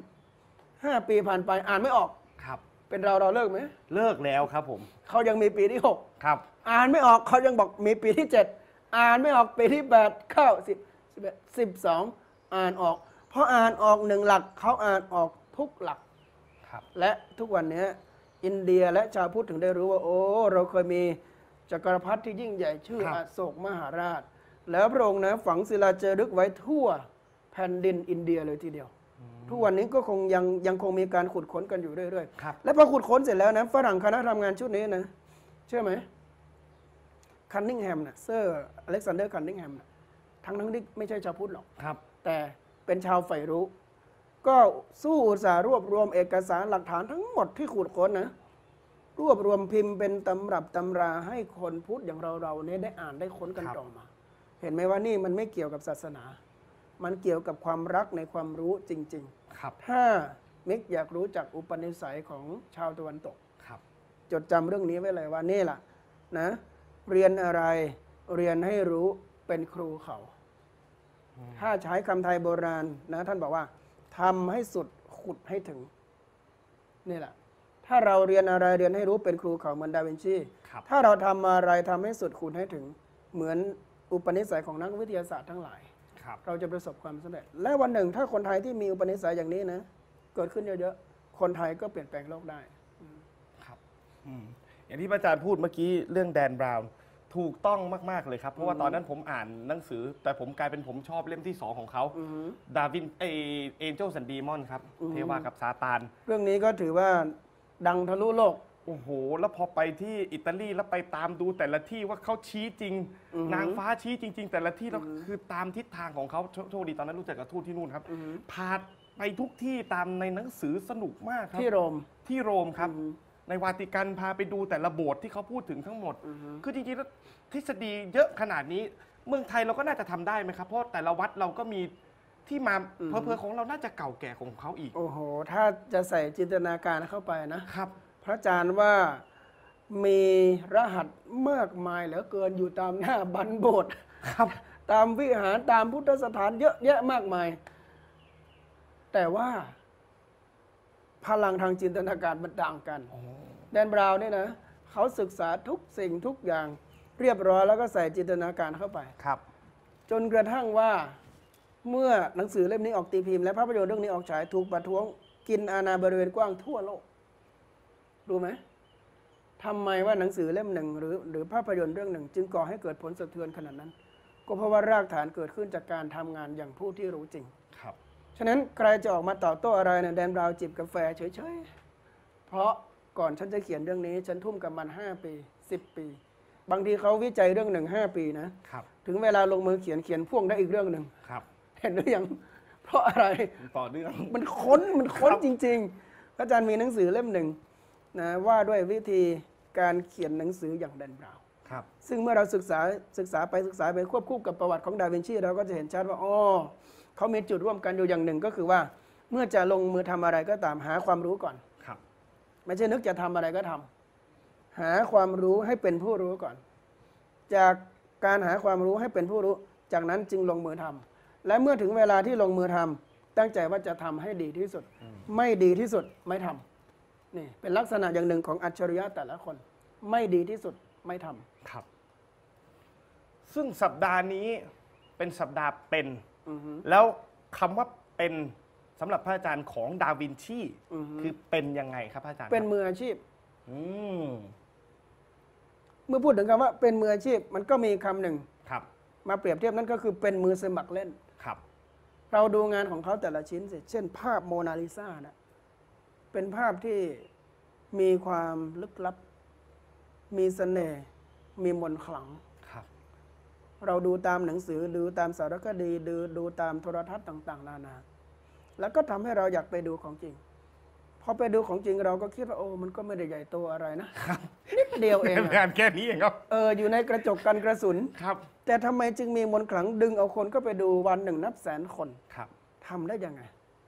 5 ปีผ่านไปอ่านไม่ออกครับเป็นเราเลิกไหมเลิกแล้วครับผมเขายังมีปีที่ครับ 6 อ่านไม่ออกเขายังบอกมีปีที่ 7 อ่านไม่ออกปีที่ 8 9 10 11 12 อ่านออกเพราะอ่านออก1 หลักเขาอ่านออกทุกหลักครับและทุกวันนี้อินเดียและชาวพุทธถึงได้รู้ว่าโอ้เราเคยมีจักรพรรดิที่ยิ่งใหญ่ชื่อครับอโศกมหาราช แล้วพระองค์นะฝังศิลาจารึกไว้ทั่วแผ่นดินอินเดียเลยทีเดียว ทุกวันนี้ก็คงยังคงมีการขุดค้นกันอยู่เรื่อยครับๆและพอขุดค้นเสร็จแล้วนะฝรั่งคณะทำงานชุดนี้นะเชื่อไหมคันนิงแฮมนะเซอร์อเล็กซานเดอร์คันนิงแฮมนะทั้งที่ไม่ใช่ชาวพุทธหรอกครับแต่เป็นชาวใฝ่รู้ ก็สู้อุตสาห์รวบรวมเอกสารหลักฐานทั้งหมดที่ขุดค้นนะรวบรวมพิมพ์เป็นตำรับตำราให้คนพุทธอย่างเราเนี่ยได้อ่านได้ค้นกันครับต่อมา เห็นไหมว่านี่มันไม่เกี่ยวกับศาสนา มันเกี่ยวกับความรักในความรู้จริงครับๆ ถ้ามิกอยากรู้จักอุปนิสัยของชาวตะวันตกครับจดจำเรื่องนี้ไว้เลยว่านี่แหละนะเรียนอะไรเรียนให้รู้เป็นครูเขา ถ้าใช้คำไทยโบราณนะท่านบอกว่าทำให้สุดขุดให้ถึงนี่แหละถ้าเราเรียนอะไรเรียนให้รู้เป็นครูเขาเหมือนดาวินชีครับถ้าเราทำอะไรทำให้สุดขุดให้ถึง เหมือนอุปนิสัยของนักวิทยาศาสตร์ทั้งหลายครับเราจะประสบความสำเร็จ และวันหนึ่งถ้าคนไทยที่มีอุปนิสัยอย่างนี้นะเกิดขึ้นเยอะๆคนไทยก็เปลี่ยนแปลงโลกได้ครับอย่างที่พระอาจารย์พูดเมื่อกี้เรื่องแดนบราวน์ถูกต้องมาก ๆ เลยครับ เพราะว่าตอนนั้นผมอ่านหนังสือ แต่ผมกลายเป็นผมชอบเล่มที่ 2 ของเขาดาวินเอ็นเจลสันดีมอนครับ เทวากับซาตานเรื่องนี้ก็ถือว่าดังทะลุโลกโอ้โห แล้วพอไปที่อิตาลีแล้วไปตามดูแต่ละที่ว่าเขาชี้จริง นางฟ้าชี้จริง ๆ แต่ละที่แล้วคือตามทิศทางของเขาโชคดีตอนนั้นรู้จักกับทูตที่นู่นครับพาไปทุกที่ตามในหนังสือสนุกมากครับที่โรมที่โรมครับ ในวาติกันพาไปดูแต่ละโบสถ์ที่เขาพูดถึงทั้งหมด คือจริงๆแล้วทฤษฎีเยอะขนาดนี้ เมืองไทยเราก็น่าจะทำได้ไหมครับ เพราะแต่ละวัดเราก็มีที่มาเพอๆของเราน่าจะเก่าแก่ของเขาอีกโอ้โห ถ้าจะใส่จินตนาการเข้าไปนะครับพระอาจารย์ว่ามีรหัสมากมายเหลือเกินอยู่ตามหน้าบันโบสถ์ครับตามวิหารตามพุทธสถานเยอะแยะมากมาย แต่ว่าพลังทางจินตนาการมันต่างกัน แดนบราวน์เนี่ยนะเขาศึกษาทุกสิ่งทุกอย่างเรียบร้อยแล้วก็ใส่จินตนาการเข้าไปครับจนกระทั่งว่าเมื่อหนังสือเล่มนี้ออกตีพิมพ์และภาพยนตร์เรื่องนี้ออกฉายถูกประท้วงกินอาณาบริเวณกว้างทั่วโลกรู้ไหมทำไมว่าหนังสือเล่มหนึ่งหรือภาพยนตร์เรื่องหนึ่ง จึงก่อให้เกิดผลสะเทือนขนาดนั้น ก็เพราะว่ารากฐานเกิดขึ้นจากการทำงานอย่างผู้ที่รู้จริงครับฉะนั้นใครจะออกมาตอบโต้อะไรเนี่ยแดนบราวน์จิบกาแฟเฉยๆเพราะก่อนฉันจะเขียนเรื่องนี้ฉันทุ่มกับมัน5 ปี10 ปี บางทีเขาวิจัยเรื่องหนึ่ง5 ปีนะครับ ถึงเวลาลงมือเขียนพ่วงได้อีกเรื่องหนึ่งครับเห็นหรือยังเพราะอะไรต่อเนื่องมันค้นครับจริงๆอาจารย์มีหนังสือเล่มหนึ่งนะว่าด้วยวิธีการเขียนหนังสืออย่างแดนบราวน์ครับซึ่งเมื่อเราศึกษาไปควบคู่กับประวัติของดาวินชีเราก็จะเห็นชัดว่าอ๋อเขามีจุดร่วมกันอยู่อย่างหนึ่งก็คือว่าเมื่อจะลงมือทำอะไรก็ตามหาความรู้ก่อนครับไม่ใช่นึกจะทำอะไรก็ทำหาความรู้ให้เป็นผู้รู้ก่อน จากการหาความรู้ให้เป็นผู้รู้ จากนั้นจึงลงมือทำและเมื่อถึงเวลาที่ลงมือทำตั้งใจว่าจะทำให้ดีที่สุด ไม่ดีที่สุดไม่ทำนี่เป็นลักษณะอย่างหนึ่งของอัจฉริยะแต่ละคน ไม่ดีที่สุดไม่ทำครับ ซึ่งสัปดาห์นี้เป็นสัปดาห์เป็น แล้วคำว่าเป็นสำหรับพระอาจารย์ของดาวินชีคือเป็นยังไงครับพระอาจารย์เป็นมืออาชีพอืมเมื่อพูดถึงคำว่าเป็นมืออาชีพมันก็มีคำหนึ่งครับมาเปรียบเทียบนั่นก็คือเป็นมือสมัครเล่นครับเราดูงานของเขาแต่ละชิ้นสิเช่น ภาพโมนาลิซานะเป็นภาพที่มีความลึกลับ มีเสน่ห์มีมนต์ขลังครับเราดูตามหนังสือดูตามสารคดีดูตามโทรทัศน์ต่างๆนานาแล้วก็ทำให้เราอยากไปดูของจริงพอไปดูของจริงเราก็คิดว่าโอ้มันก็ไม่ได้ใหญ่โตอะไรนะนิดเดียวเองงานแค่นี้เองครับอยู่ในกระจกกันกระสุนครับแต่ทำไมจึงมีมนต์ขลังดึงเอาคนก็ไปดูวันหนึ่งนับแสนคนครับทำได้ยังไง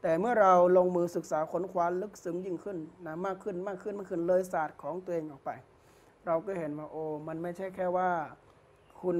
แต่เมื่อเราลงมือศึกษาค้นคว้าลึกซึ้งยิ่งขึ้นนะมากขึ้นเลยศาสตร์ของตัวเองออกไป เราก็เห็นว่าโอ้มันไม่ใช่แค่ว่าคุณ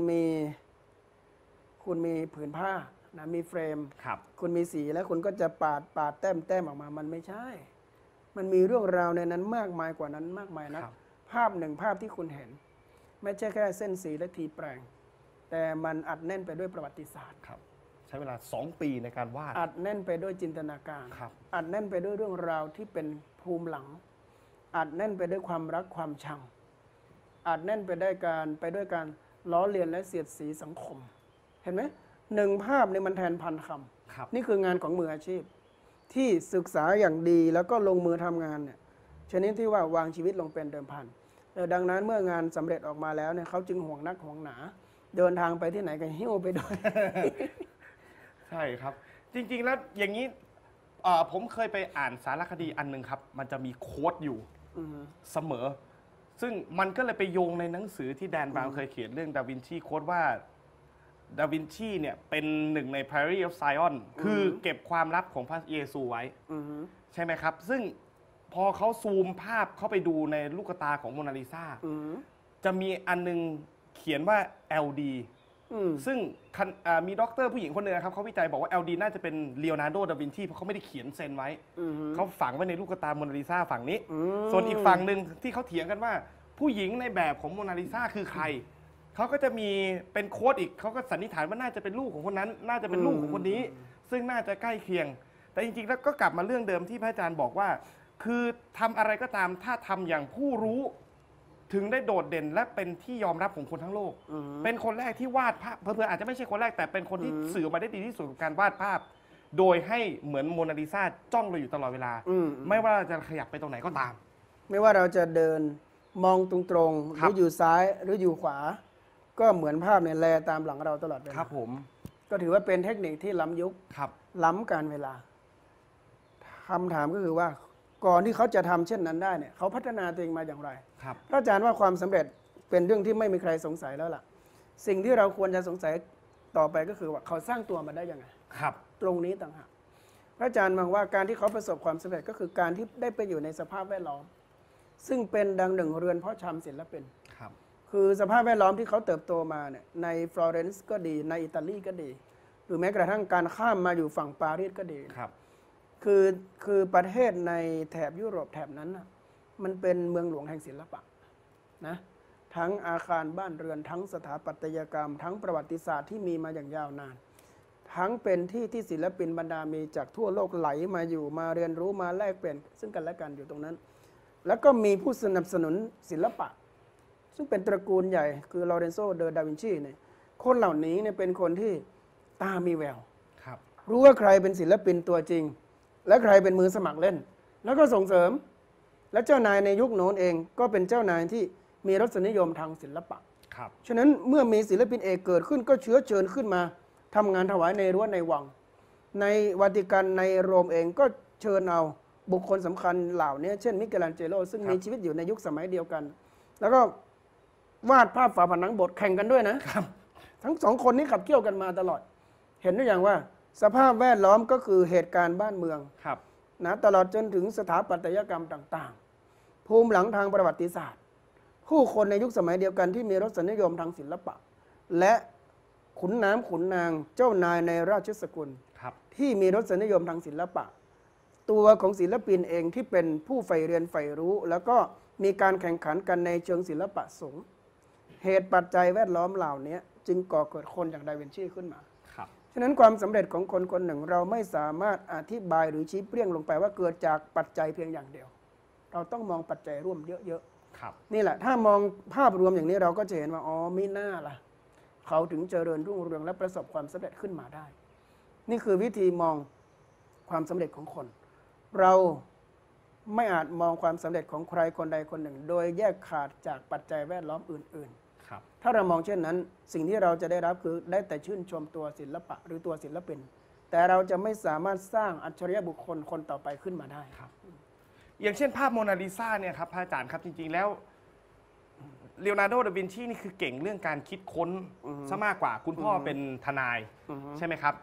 มีผืนผ้านะมีเฟรมครับคุณมีสีแล้วคุณก็จะปาดแต้มออกมามันไม่ใช่ มันมีเรื่องราวในนั้นมากมายกว่านั้นมากมายนะครับ ภาพหนึ่งภาพที่คุณเห็น ไม่ใช่แค่เส้นสีและทีแปลง แต่มันอัดแน่นไปด้วยประวัติศาสตร์ครับ ใช้เวลา2 ปีในการวาดอัดแน่นไปด้วยจินตนาการครับอัดแน่นไปด้วยเรื่องราวที่เป็นภูมิหลัง อัดแน่นไปด้วยความรักความชัง อัดแน่นไปด้วยการล้อเลียนและเสียดสีสังคม เห็นไหมหนึ่งภาพเนี่ยมันแทนพันคำครับนี่คืองานของมืออาชีพ ที่ศึกษาอย่างดีแล้วก็ลงมือทำงานเนี่ยชนิดที่ว่าวางชีวิตลงเป็นเดิมพันดังนั้นเมื่องานสำเร็จออกมาแล้วเนี่ยเขาจึงห่วงนักห่วงหนา เดินทางไปที่ไหนก็หิ้วไปด้วยใช่ครับ จริงๆแล้วอย่างนี้ผมเคยไปอ่านสารคดีอันหนึ่งครับ มันจะมีโค้ดอยู่เสมอ ซึ่งมันก็เลยไปโยงในหนังสือที่แดนบราวน์เคยเขียนเรื่องดาวินชีโค้ดว่าดาวินชีเนี่ยเป็นหนึ่งใน Priory of Zion คือเก็บความลับของพระเยซูไว้ใช่ไหมครับ ซึ่งพอเขาซูมภาพเข้าไปดูในลูกตาของโมนาลิซาจะมีอันนึงเขียนว่า LD ซึ่งมีด็อกเตอร์ผู้หญิงคนหนึ่งครับเขาวิจัยบอกว่า LD น่าจะเป็นเลโอนาร์โด ดาวินชีเพราะเขาไม่ได้เขียนเซ็นไว้เขาฝังไว้ในลูกตาโมนาลิซาฝั่งนี้ ส่วนอีกฝั่งหนึ่งที่เขาเถียงกันว่าผู้หญิงในแบบของโมนาลิซาคือใครเขาก็จะมีเป็นโค้ดอีกเขาก็สันนิษฐานว่าน่าจะเป็นลูกของคนนั้น น่าจะเป็นลูกของคนนี้ ซึ่งน่าจะใกล้เคียง แต่จริงๆแล้วก็กลับมาเรื่องเดิมที่พระอาจารย์บอกว่า คือทำอะไรก็ตามถ้าทำอย่างผู้รู้ถึงได้โดดเด่นและเป็นที่ยอมรับของคนทั้งโลก เป็นคนแรกที่วาดภาพเพื่ออาจจะไม่ใช่คนแรกแต่เป็นคนที่สื่อมาได้ดีที่สุดกับการวาดภาพ โดยให้เหมือนโมนาลิซาจ้องเราอยู่ตลอดเวลา ไม่ว่าจะขยับไปตรงไหนก็ตามไม่ว่าเราจะเดินมองตรงๆหรืออยู่ซ้ายหรืออยู่ขวา ก็เหมือนภาพเนี่ยแลตามหลังเราตลอดเวลาครับผมก็ถือว่าเป็นเทคนิคที่ล้ำยุคครับล้ำการเวลาคำถามก็คือว่าก่อนที่เขาจะทำเช่นนั้นได้เนี่ยเขาพัฒนาตัวเองมาอย่างไรครับพระอาจารย์ว่าความสำเร็จเป็นเรื่องที่ไม่มีใครสงสัยแล้วล่ะ สิ่งที่เราควรจะสงสัยต่อไปก็คือว่าเขาสร้างตัวมาได้ยังไงครับตรงนี้ต่างหากพระอาจารย์มองว่าการที่เขาประสบความสำเร็จก็คือการที่ได้ไปอยู่ในสภาพแวดล้อม ซึ่งเป็นดังหนึ่งเรือนเพาะชำศิลปินครับคือสภาพแวดล้อมที่เขาเติบโตมาเนี่ยในฟลอเรนซ์ก็ดีในอิตาลีก็ดี หรือแม้กระทั่งการข้ามมาอยู่ฝั่งปารีสก็ดีครับคือประเทศในแถบยุโรปแถบนั้นนะมันเป็นเมืองหลวงแห่งศิลปะนะทั้งอาคารบ้านเรือนทั้งสถาปัตยกรรม ทั้งประวัติศาสตร์ที่มีมาอย่างยาวนาน ทั้งเป็นที่ที่ศิลปินบรรดามีจากทั่วโลกไหลมาอยู่มาเรียนรู้มาแลกเปลี่ยนซึ่งกันและกันอยู่ตรงนั้น แล้วก็มีผู้สนับสนุนศิลปะ ซึ่งเป็นตระกูลใหญ่คือลอเรนโซ เดอ ดาวินชีเนี่ยคนเหล่านี้เนี่ยเป็นคนที่ตามีแววครับรู้ว่าใครเป็นศิลปินตัวจริง และใครเป็นมือสมัครเล่น แล้วก็ส่งเสริม และเจ้านายในยุคโน้นเองก็เป็นเจ้านายที่มีรสนิยมทางศิลปะครับฉะนั้นเมื่อมีศิลปินเอกเกิดขึ้นก็เชื้อเชิญขึ้นมาทำงานถวายในรั้วในวัง ในวาติกันในโรมเองก็เชิญเอาบุคคลสำคัญเหล่านี้เช่นมิเกลันเจโลซึ่งมีชีวิตอยู่ในยุคสมัยเดียวกัน แล้วก็วาดภาพฝาผนังโบสถ์แข่งกันด้วยนะ ทั้งสองคนนี้ขับเคี่ยวกันมาตลอด เห็นหรือยังว่าสภาพแวดล้อมก็คือเหตุการณ์บ้านเมืองครับนะตลอดจนถึงสถาปัตยกรรมต่างๆ ภูมิหลังทางประวัติศาสตร์ ผู้คนในยุคสมัยเดียวกันที่มีรสนิยมทางศิลปะ และขุนน้ำขุนนางเจ้านายในราชสกุลครับที่มีรสนิยมทางศิลปะ ตัวของศิลปินเองที่เป็นผู้ใฝ่เรียนใฝ่รู้ แล้วก็มีการแข่งขันกันในเชิงศิลปะสูงเหตุปัจจัยแวดล้อมเหล่านี้จึงก่อเกิดคนอย่างดาวินชีขึ้นมาครับฉะนั้นความสำเร็จของคนคนหนึ่งเราไม่สามารถอธิบายหรือชี้เปรี้ยงลงไปว่าเกิดจากปัจจัยเพียงอย่างเดียว เราต้องมองปัจจัยร่วมเยอะครับๆนี่แหละถ้ามองภาพรวมอย่างนี้เราก็จะเห็นว่าอ๋อมิน่าล่ะเขาถึงเจริญรุ่งเรืองและประสบความสำเร็จขึ้นมาได้ นี่คือวิธีมองความสำเร็จของคน เราไม่อาจมองความสำเร็จของใครคนใดคนหนึ่ง โดยแยกขาดจากปัจจัยแวดล้อมอื่นๆครับถ้าเรามองเช่นนั้นสิ่งที่เราจะได้รับคือได้แต่ชื่นชมตัวศิลปะหรือตัวศิลปิน แต่เราจะไม่สามารถสร้างอัจฉริยะบุคคลคนต่อไปขึ้นมาได้ครับ อย่างเช่นภาพโมนาลิซาเนี่ยครับพระอาจารย์ครับจริงๆแล้วเลโอนาร์โด ดาวินชีนี่คือเก่งเรื่องการคิดค้นซะมากกว่าคุณพ่อเป็นทนายใช่ไหมครับ แ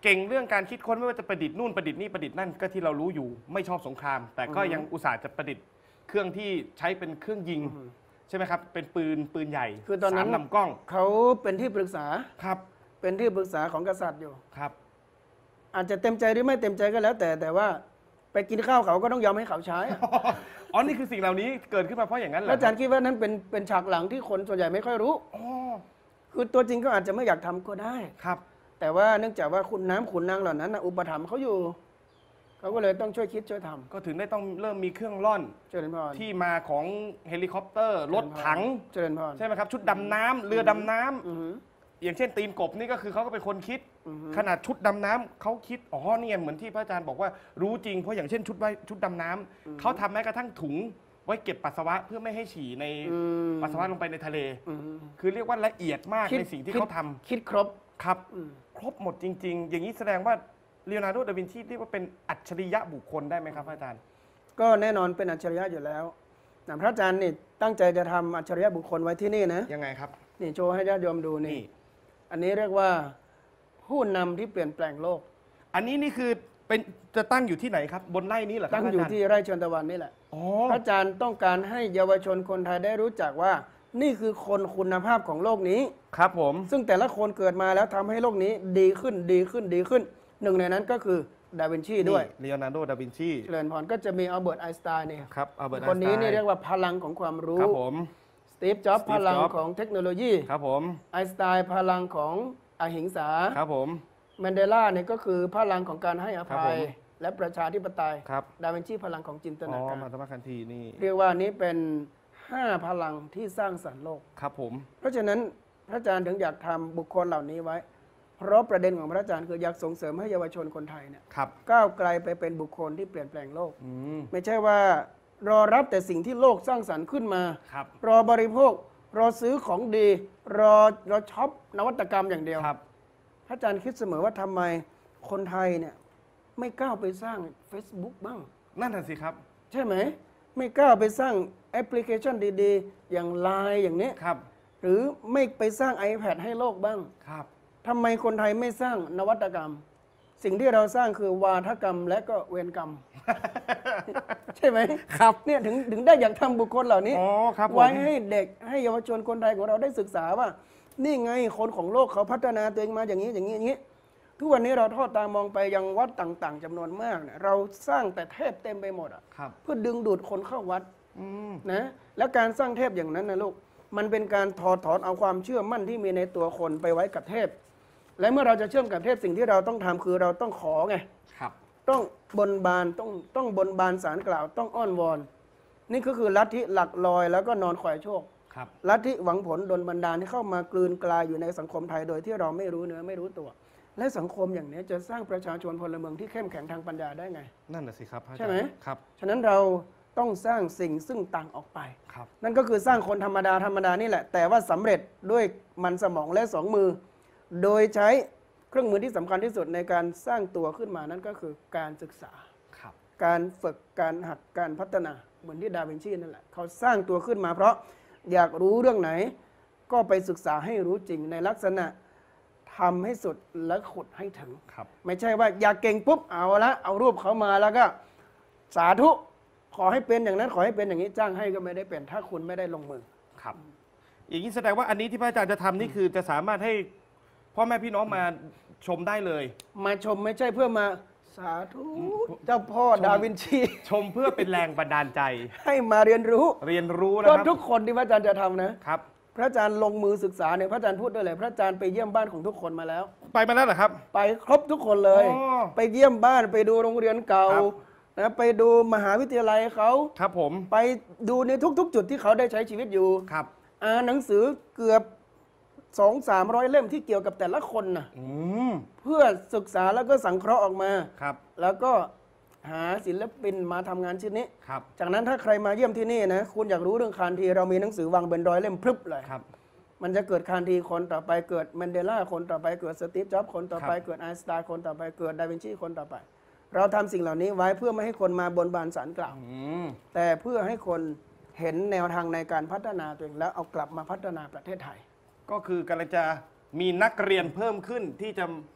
เก่งเรื่องการคิดค้นไม่ว่าจะประดิษฐ์นู่นประดิษฐ์นี่ประดิษฐ์นั่นก็ที่เรารู้อยู่ไม่ชอบสงคราม แต่ก็ยังอุตส่าห์จะประดิษฐ์เครื่องที่ใช้เป็นเครื่องยิงใช่ไหมครับเป็นปืนใหญ่คือตอนนั้น 3 ลำกล้องเขาเป็นที่ปรึกษาครับเป็นที่ปรึกษาของกษัตริย์อยู่ครับอาจจะเต็มใจหรือไม่เต็มใจก็แล้วแต่ว่าไปกินข้าวเขาก็ต้องยอมให้เขาใช้อ๋อนี่คือสิ่งเหล่านี้เกิดขึ้นมาเพราะอย่างนั้นเหรอแล้วอาจารย์คิดว่านั้นเป็นฉากหลังที่คนส่วนใหญ่ไม่ค่อยรู้อ๋อคือตัวจริงก็อาจจะไม่อยากทำก็ได้ครับแต่ว่าเนื่องจากว่าคุณน้ำขุนนางเหล่านั้นนะอุปถัมภ์เขาอยู่เขาก็เลยต้องช่วยคิดช่วยทำก็ถึงได้ต้องเริ่มมีเครื่องร่อนเจริญพรที่มาของเฮลิคอปเตอร์รถถังเจริญพรใช่ไหมครับชุดดำน้ำเรือดำน้ำอือหืออย่างเช่นตีนกบนี่ก็คือเขาก็เป็นคนคิดอือฮึขนาดชุดดำน้ำเขาคิดอ๋อเนี่ยเหมือนที่พระอาจารย์บอกว่ารู้จริงเพราะอย่างเช่นชุดดำน้ำเขาทำแม้กระทั่งถุงไว้เก็บปัสสาวะเพื่อไม่ให้ฉี่ในปัสสาวะลงไปในทะเลอือหือคือเรียกว่าละเอียดมากคิดในสิ่งที่เขาทำคิดครบครับอืมครบหมดจริง ๆ อย่างนี้แสดงว่าเลโอนาร์โด ดาวินชีเรียกว่าเป็นอัจฉริยะบุคคลได้ไหมครับพระอาจารย์ก็แน่นอนเป็นอัจฉริยะอยู่แล้วนะพระอาจารย์นี่ตั้งใจจะทำอัจฉริยะบุคคลไว้ที่นี่นะยังไงครับนี่โชว์ให้ญาติโยมดูนี่นี่อันนี้เรียกว่าผู้นำที่เปลี่ยนแปลงโลกอันนี้นี่คือเป็นจะตั้งอยู่ที่ไหนครับ บนไร่นี้เหรอครับตั้งอยู่ที่ไร่ชนตะวันนี่แหละอ๋อพระอาจารย์ต้องการให้เยาวชนคนไทยได้รู้จักว่า นี่คือคนคุณภาพของโลกนี้ครับผมซึ่งแต่ละคนเกิดมาแล้วทำให้โลกนี้ดีขึ้นดีขึ้นดีขึ้น หนึ่งในนั้นก็คือดาวินชีด้วยเลโอนาร์โด ดาวินชีเจริญพรก็จะมีอัลเบิร์ตไอน์สไตน์เนี่ยครับอัลเบิร์ตคนนี้ไอน์สไตนี่เรียกว่าพลังของความรู้ครับผมสตีฟจ็อบส์ Steve พลัง Jobs ของเทคโนโลยีครับผมไอน์สไตน์พลังของอหิงสาครับผมแมนเดลาเนี่ยก็คือพลังของการให้อครัภับผยมและประชาธิปไตยครับดาวินชีพลังของจินตอ๋นาอการมาธรรมคันธีนี่เรียกว่านี้เป็น 5 พลังที่สร้างสรรค์โลกครับผมเพราะฉะนั้นพระอาจารย์ถึงอยากทำบุคคลเหล่านี้ไว้ เพราะประเด็นของพระอาจารย์คืออยากส่งเสริมให้เยาวชนคนไทยเนี่ยครับก้าวไกลไปเป็นบุคคลที่เปลี่ยนแปลงโลกอืมไม่ใช่ว่ารอรับแต่สิ่งที่โลกสร้างสรรค์ขึ้นมาครับรอบริโภค รอซื้อของดี รอช็อปนวัตกรรมอย่างเดียวครับพระอาจารย์คิดเสมอว่าทำไมคนไทยเนี่ยไม่ก้าวไปสร้าง Facebook บ้างนั่นน่ะสิครับใช่ไหม ไม่ก้าวไปสร้างแอปพลิเคชันดีๆ อย่าง Line อย่างนี้ครับหรือไม่ไปสร้าง iPad ให้โลกบ้างครับทำไมคนไทยไม่สร้างนวัตกรรม สิ่งที่เราสร้างคือวาทกรรมและก็เวรกรรม ใช่ไหมครับเนี่ยถึงได้อยากทำบุคคลเหล่านี้อ๋อครับผมไว้ให้เด็กให้เยาวชนคนไทยของเราได้ศึกษาว่า นี่ไงคนของโลกเขาพัฒนาตัวเองมาอย่างนี้อย่างนี้อย่างนี้ ทุกวันนี้เราทอดตามองไปยังวัดต่างๆจำนวนมากเนี่ยเราสร้างแต่เทพเต็มไปหมดอ่ะครับเพื่อดึงดูดคนเข้าวัดอืมนะแล้วการสร้างเทพอย่างนั้นนะลูกมันเป็นการถอดถอนเอาความเชื่อมั่นที่มีในตัวคนไปไว้กับเทพ และเมื่อเราจะเชื่อมกับเทพสิ่งที่เราต้องทำคือเราต้องขอไงครับต้องบนบานต้องบนบานสารกล่าวต้องอ้อนวอน นี่ก็คือลัทธิหลักลอยแล้วก็นอนคอยโชคครับลัทธิหวังผลดลบันดาลที่เข้ามากลืนกลายอยู่ในสังคมไทยโดยที่เราไม่รู้เนื้อไม่รู้ตัว และสังคมอย่างนี้จะสร้างประชาชนพลเมืองที่เข้มแข็งทางปัญญาได้ไงนั่นน่ะสิครับพระอาจารย์ใช่ไหมครับฉะนั้นเราต้องสร้างสิ่งซึ่งต่างออกไปครับนั่นก็คือสร้างคนธรรมดานี่แหละ แต่ว่าสำเร็จด้วยมันสมองและสองมือ โดยใช้เครื่องมือที่สำคัญที่สุดในการสร้างตัวขึ้นมานั่นก็คือการศึกษาครับการฝึกการหัดการพัฒนาเหมือนที่ดาวินชีนั่นแหละเขาสร้างตัวขึ้นมาเพราะอยากรู้เรื่องไหน ก็ไปศึกษาให้รู้จริงในลักษณะทำให้สุดและขุดให้ถึงครับไม่ใช่ว่าอยากเก่งปุ๊บเอาละเอารูปเขามาแล้วก็สาธุขอให้เป็นอย่างนั้นขอให้เป็นอย่างนี้จ้างให้ก็ไม่ได้เป็นถ้าคุณไม่ได้ลงมือครับ อย่างนี้แสดงว่าอันนี้ที่พระอาจารย์จะทำนี่คือจะสามารถให้พ่อแม่พี่น้องมาชมได้เลยมาชมไม่ใช่เพื่อมาสาธุเจ้าพ่อดาวินชีชมเพื่อเป็นแรงบันดาลใจให้มาเรียนรู้เรียนรู้นะก็ครับทุกคนที่พระอาจารย์จะทำนะครับ พระอาจารย์ลงมือศึกษาเนี่ยพระอาจารย์พูดได้เลยพระอาจารย์ไปเยี่ยมบ้านของทุกคนมาแล้วไปมาแล้วเหรอครับไปครบทุกคนเลยอ๋อไปเยี่ยมบ้านไปดูโรงเรียนเก่าครับนะไปดูมหาวิทยาลัยเขาครับผมไปดูในทุกๆ จุดที่เขาได้ใช้ชีวิตอยู่ครับอ่านหนังสือเกือบ200-300 เล่มที่เกี่ยวกับแต่ละคนนะอืมเพื่อศึกษาแล้วก็สังเคราะห์ออกมาครับแล้วก็หาศิลปินมาทำงานชิ้นนี้ครับจากนั้นถ้าใครมาเยี่ยมที่นี่นะคุณอยากรู้เรื่องคานทีเรามีหนังสือวางเป็น100 เล่มพรึบเลยครับมันจะเกิดคานทีคนต่อไปเกิดแมนเดลาคนต่อไปเกิดสตีฟจ็อบส์คนต่อไปครับเกิดไอน์สไตน์คนต่อไปเกิดดาวินชีคนต่อไป เราทำสิ่งเหล่านี้ไว้เพื่อไม่ให้คนมาบนบานสารกล่าวอืมแต่เพื่อให้คนเห็นแนวทางในการพัฒนาตัวเองแล้วเอากลับมาพัฒนาประเทศไทยก็คือกำลังจะมีนักเรียนเพิ่มขึ้นที่จะ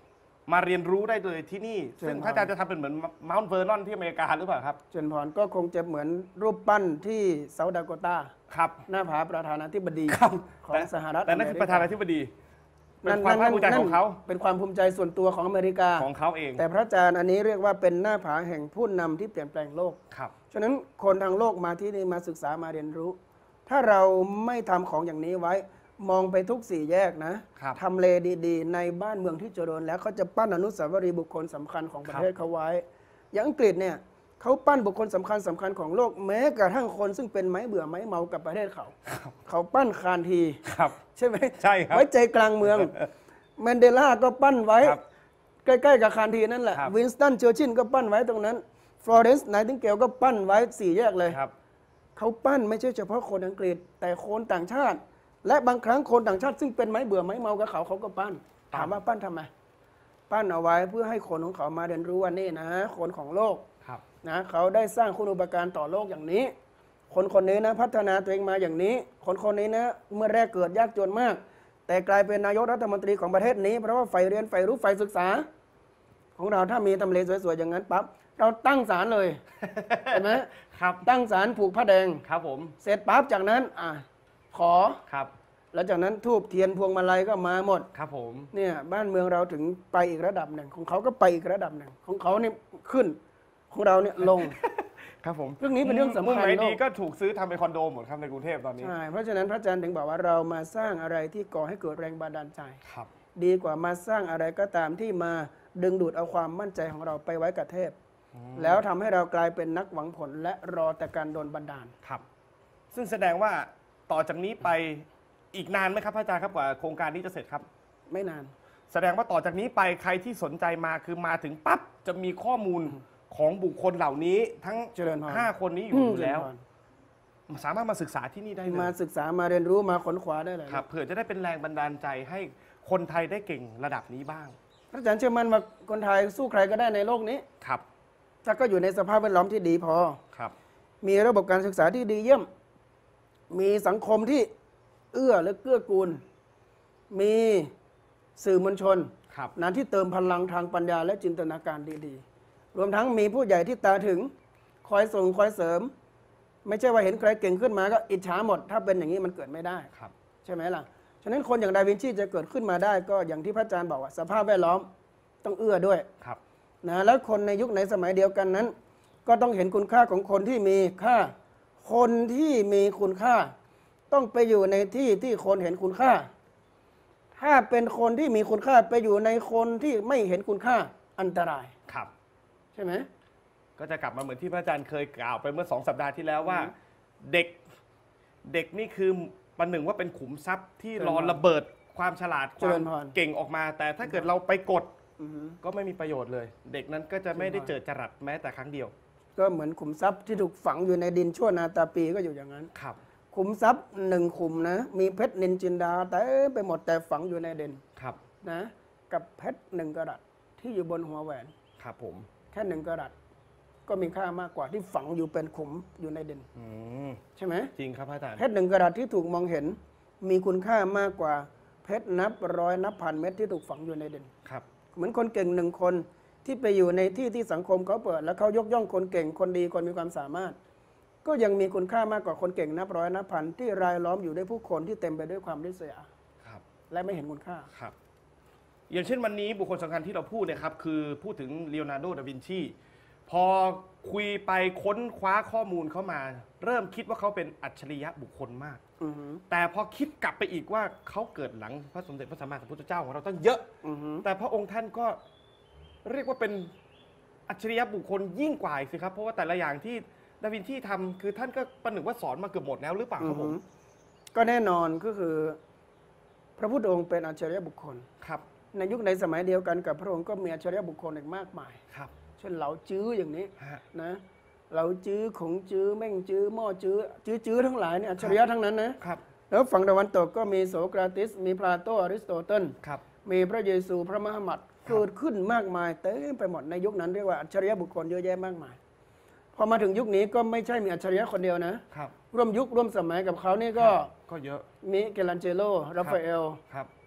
มาเรียนรู้ได้เลยที่นี่เชิญซึ่งพระอาจารย์จะทำเป็นเหมือนเมาส์เวอร์นอนที่อเมริกาหรือเปล่าครับเจนพรก็คงจะเหมือนรูปปั้นที่เซาท์ดาโกตาครับหน้าผาประธานาธิบดีครับของสหรัฐแต่นั่นคือประธานาธิบดีเป็นนั่นความภาคภูมิใจของเขาเป็นความภูมิใจส่วนตัวของอเมริกาของเขาเองแต่พระอาจารย์อันนี้เรียกว่าเป็นหน้าผาแห่งผู้นำที่เปลี่ยนแปลงโลกครับฉะนั้นคนทางโลกมาที่นี่มาศึกษามาเรียนรู้ ถ้าเราไม่ทำของอย่างนี้ไว้ มองไปทุกสี่แยกนะครับ ทำเลดีๆ ในบ้านเมืองที่เจริญแล้วเขาจะปั้นอนุสาวรีย์บุคคลสำคัญของประเทศเขาไว้ อย่างอังกฤษเนี่ยเขาปั้นบุคคลสำคัญของโลก แม้กระทั่งคนซึ่งเป็นไม้เบื่อไม้เมากับประเทศเขา เขาปั้นคานทีครับใช่ไหมใช่ครับไว้ใจกลางเมือง แมนเดลาก็ปั้นไว้ครับใกล้ๆกับคานทีนั่นแหละครับวินสตันเชอร์ชิลก็ปั้นไว้ตรงนั้นฟลอเรนซ์ไนติงเกลก็ปั้นไว้สี่แยกเลยครับเขาปั้นไม่ใช่เฉพาะคนอังกฤษ แต่คนต่างชาติ และบางครั้งคนต่างชาติซึ่งเป็นไม้เบื่อไม้เมากับเขาก็ปั้น ถามว่าปั้นทำไม ปั้นเอาไว้เพื่อให้คนของเขามาเรียนรู้ว่านี่นะ คนของโลกครับนะเขาได้สร้างคุณูปการต่อโลกอย่างนี้ คนคนนี้นะพัฒนาตัวเองมาอย่างนี้ คนคนนี้นะเมื่อแรกเกิดยากจนมาก แต่กลายเป็นนายกรัฐมนตรีของประเทศนี้เพราะว่าใฝ่เรียนใฝ่รู้ใฝ่ศึกษา ของเราถ้ามีทำเลสวยๆอย่างนั้นปั๊บเราตั้งศาลเลยเห็นไหมครับตั้งศาลผูกผ้าแดงครับผมเสร็จปั๊บจากนั้นขอครับแล้วจากนั้นทูบเทียนพวงมาลัยก็มาหมดครับผมเนี่ยบ้านเมืองเราถึงไปอีกระดับหนึ่งของเขาก็ไปอีกระดับหนึ่งของเขาเนี่ยขึ้นของเราเนี่ยลงครับผมเรื่องนี้เป็นเรื่องสำคัญมุมไหนโลกดีก็ถูกซื้อทำเป็นคอนโดหมดครับในกรุงเทพตอนนี้ใช่เพราะฉะนั้นพระอาจารย์ถึงบอกว่าเรามาสร้างอะไรที่ก่อให้เกิดแรงบันดาลใจครับดีกว่ามาสร้างอะไรก็ตามที่มาดึงดูดเอาความมั่นใจของเราไปไว้กับเทพ แล้วทำให้เรากลายเป็นนักหวังผลและรอแต่การโดนบันดาลครับ ซึ่งแสดงว่าต่อจากนี้ไปอีกนานไหมครับพระอาจารย์ครับกว่าโครงการนี้จะเสร็จครับไม่นานแสดงว่าต่อจากนี้ไปใครที่สนใจมาคือมาถึงปั๊บจะมีข้อมูลของบุคคลเหล่านี้ ทั้งเจริญพร 5 คนนี้อยู่แล้ว สามารถมาศึกษาที่นี่ได้เลยมาศึกษามาเรียนรู้มาค้นคว้าได้เลยครับเผื่อจะได้เป็นแรงบันดาลใจให้คนไทยได้เก่งระดับนี้บ้างพระอาจารย์เชื่อมั่นว่าคนไทยสู้ใครก็ได้ในโลกนี้ครับถ้าก็อยู่ในสภาพแวดล้อมที่ดีพอครับมีระบบการศึกษาที่ดีเยี่ยม มีสังคมที่เอื้อและเกื้อกูล มีสื่อมวลชนครับนะที่เติมพลังทางปัญญาและจินตนาการดีๆ รวมทั้งมีผู้ใหญ่ที่ตาถึงคอยส่งคอยเสริม ไม่ใช่ว่าเห็นใครเก่งขึ้นมาก็อิจฉาหมด ถ้าเป็นอย่างนี้มันเกิดไม่ได้ครับใช่ไหมล่ะ ฉะนั้นคนอย่างดาวินชีจะเกิดขึ้นมาได้ก็อย่างที่พระอาจารย์บอกว่าสภาพแวดล้อมต้องเอื้อด้วยครับนะแล้วคนในยุคในสมัยเดียวกันนั้น ก็ต้องเห็นคุณค่าของคนที่มีค่า คนที่มีคุณค่า ต้องไปอยู่ในที่ที่คนเห็นคุณค่า ถ้าเป็นคนที่มีคุณค่าไปอยู่ในคนที่ไม่เห็นคุณค่าอันตรายครับใช่ไหมก็จะกลับมาเหมือนที่พระอาจารย์เคยกล่าวไปเมื่อ2 สัปดาห์ที่แล้วว่า เด็กนี่คือประหนึ่งว่าเป็นขุมทรัพย์ที่รอระเบิดความฉลาดความเก่งออกมา แต่ถ้าเกิดเราไปกดอือฮึก็ไม่มีประโยชน์เลย เด็กนั้นก็จะไม่ได้เจอจรัสแม้แต่ครั้งเดียวก็เหมือนขุมทรัพย์ที่ถูกฝังอยู่ในดินชั่วนาตาปีก็อยู่อย่างนั้นครับขุมทรัพย์หนึ่งขุมนะ มีเพชรนินจินดาแต่ไปหมดแต่ฝังอยู่ในดินครับนะกับเพชรหนึ่งกะรัตที่อยู่บนหัวแหวนครับผมแค่หนึ่งกะรัตก็มีค่ามากกว่าที่ฝังอยู่เป็นขุมอยู่ในดินอืมใช่ไหมจริงครับพระอาจารย์เพชรหนึ่งกะรัตที่ถูกมองเห็น มีคุณค่ามากกว่าเพชรนับร้อยนับพันเม็ดที่ถูกฝังอยู่ในดินครับเหมือนคนเก่งหนึ่งคนที่ไปอยู่ในที่ที่สังคมเขาเปิด แล้วเขายกย่องคนเก่งคนดีคนมีความสามารถ ก็ยังมีคุณค่ามากกว่าคนเก่งนับร้อยนับพันที่รายล้อมอยู่ด้วยผู้คนที่เต็มไปด้วยความริษยาครับและไม่เห็นคุณค่าครับ อย่างเช่นวันนี้บุคคลสำคัญที่เราพูดเนี่ยครับคือพูดถึงลีโอนาร์โด ดาวินชีพอคุยไปค้นคว้าข้อมูลเข้ามา เริ่มคิดว่าเขาเป็นอัจฉริยะบุคคลมากอือฮึแต่พอคิดกลับไปอีกว่าเขาเกิดหลังพระสมเด็จพระสัมมาสัมพุทธเจ้าของเราตั้งเยอะอือฮึแต่พระองค์ท่านก็เรียกว่าเป็นอัจฉริยะบุคคลยิ่งกว่าอีกสิครับ เพราะว่าแต่ละอย่างที่ดาวินชีทำคือท่านก็ประหนึ่งว่าสอนมาเกือบหมดแล้วหรือเปล่าครับผมก็แน่นอนก็คือ พระพุทธองค์เป็นอัจฉริยะบุคคลครับในยุคในสมัยเดียวกันกับพระองค์ก็มีอัจฉริยะบุคคลอีกมากมายครับเช่นเหลาจื้ออย่างนี้ฮะนะเหลาจื้อขงจื้อเม่งจื้อหม้อจื้อจื้อทั้งหลายเนี่ยอัจฉริยะทั้งนั้นนะครับ แล้วฝั่งตะวันตกก็มีโสกราติส มีพลาโตอริสโตเติลครับมีพระเยซูพระมหามัดเกิดขึ้นมากมายเต็มไปหมดในยุคนั้นเรียกว่าอัจฉริยะบุคคลเยอะแยะมากมาย พอมาถึงยุคนี้ก็ไม่ใช่มีอัจฉริยะคนเดียวนะครับ ร่วมยุคร่วมสมัยกับเขานี่ก็ก็เยอะมิเกลันเจโลราฟาเอลครับ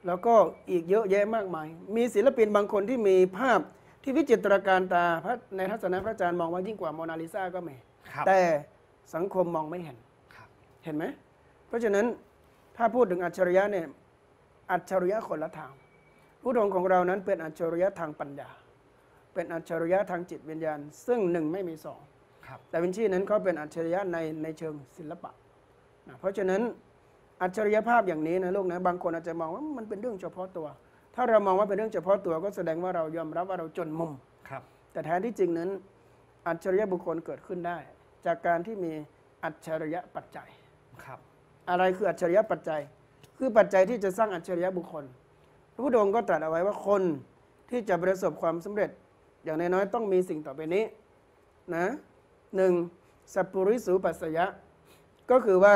แล้วก็อีกเยอะแยะมากมายมีศิลปินบางคนที่มีภาพที่วิจิตรการตาพระในทัศนะพระอาจารย์มองว่ายิ่งกว่าโมนาลิซาก็มีแต่สังคมมองไม่เห็นเห็นไหมเพราะฉะนั้นถ้าพูดถึงอัจฉริยะเนี่ยอัจฉริยะคนละทางผู้องค์ของเรานั้นเป็นอัจฉริยะทางปัญญาเป็นอัจฉริยะทางจิตวิญญาณซึ่งหนึ่งไม่มีสองดาวินชีนั้นเขาเป็นอัจฉริยะในเชิงศิลปะนะเพราะฉะนั้นอัจฉริยภาพอย่างนี้นะลูกนะบางคนอาจจะมองว่ามันเป็นเรื่องเฉพาะตัวถ้าเรามองว่าเป็นเรื่องเฉพาะตัวก็แสดงว่าเรายอมรับว่าเราจนมุมแต่แท้ที่จริงนั้นอัจฉริยะบุคคลเกิดขึ้นได้จากการที่มีอัจฉริยะปัจจัยอะไรคืออัจฉริยะปัจจัยคือปัจจัยที่จะสร้างอัจฉริยะบุคคลพระพุทธองค์ก็ตรัสเอาไว้ว่าคนที่จะประสบความสำเร็จอย่างน้อยๆต้องมีสิ่งต่อไปนี้นะหนึ่งสัพปุริสูปัสสยะก็คือว่า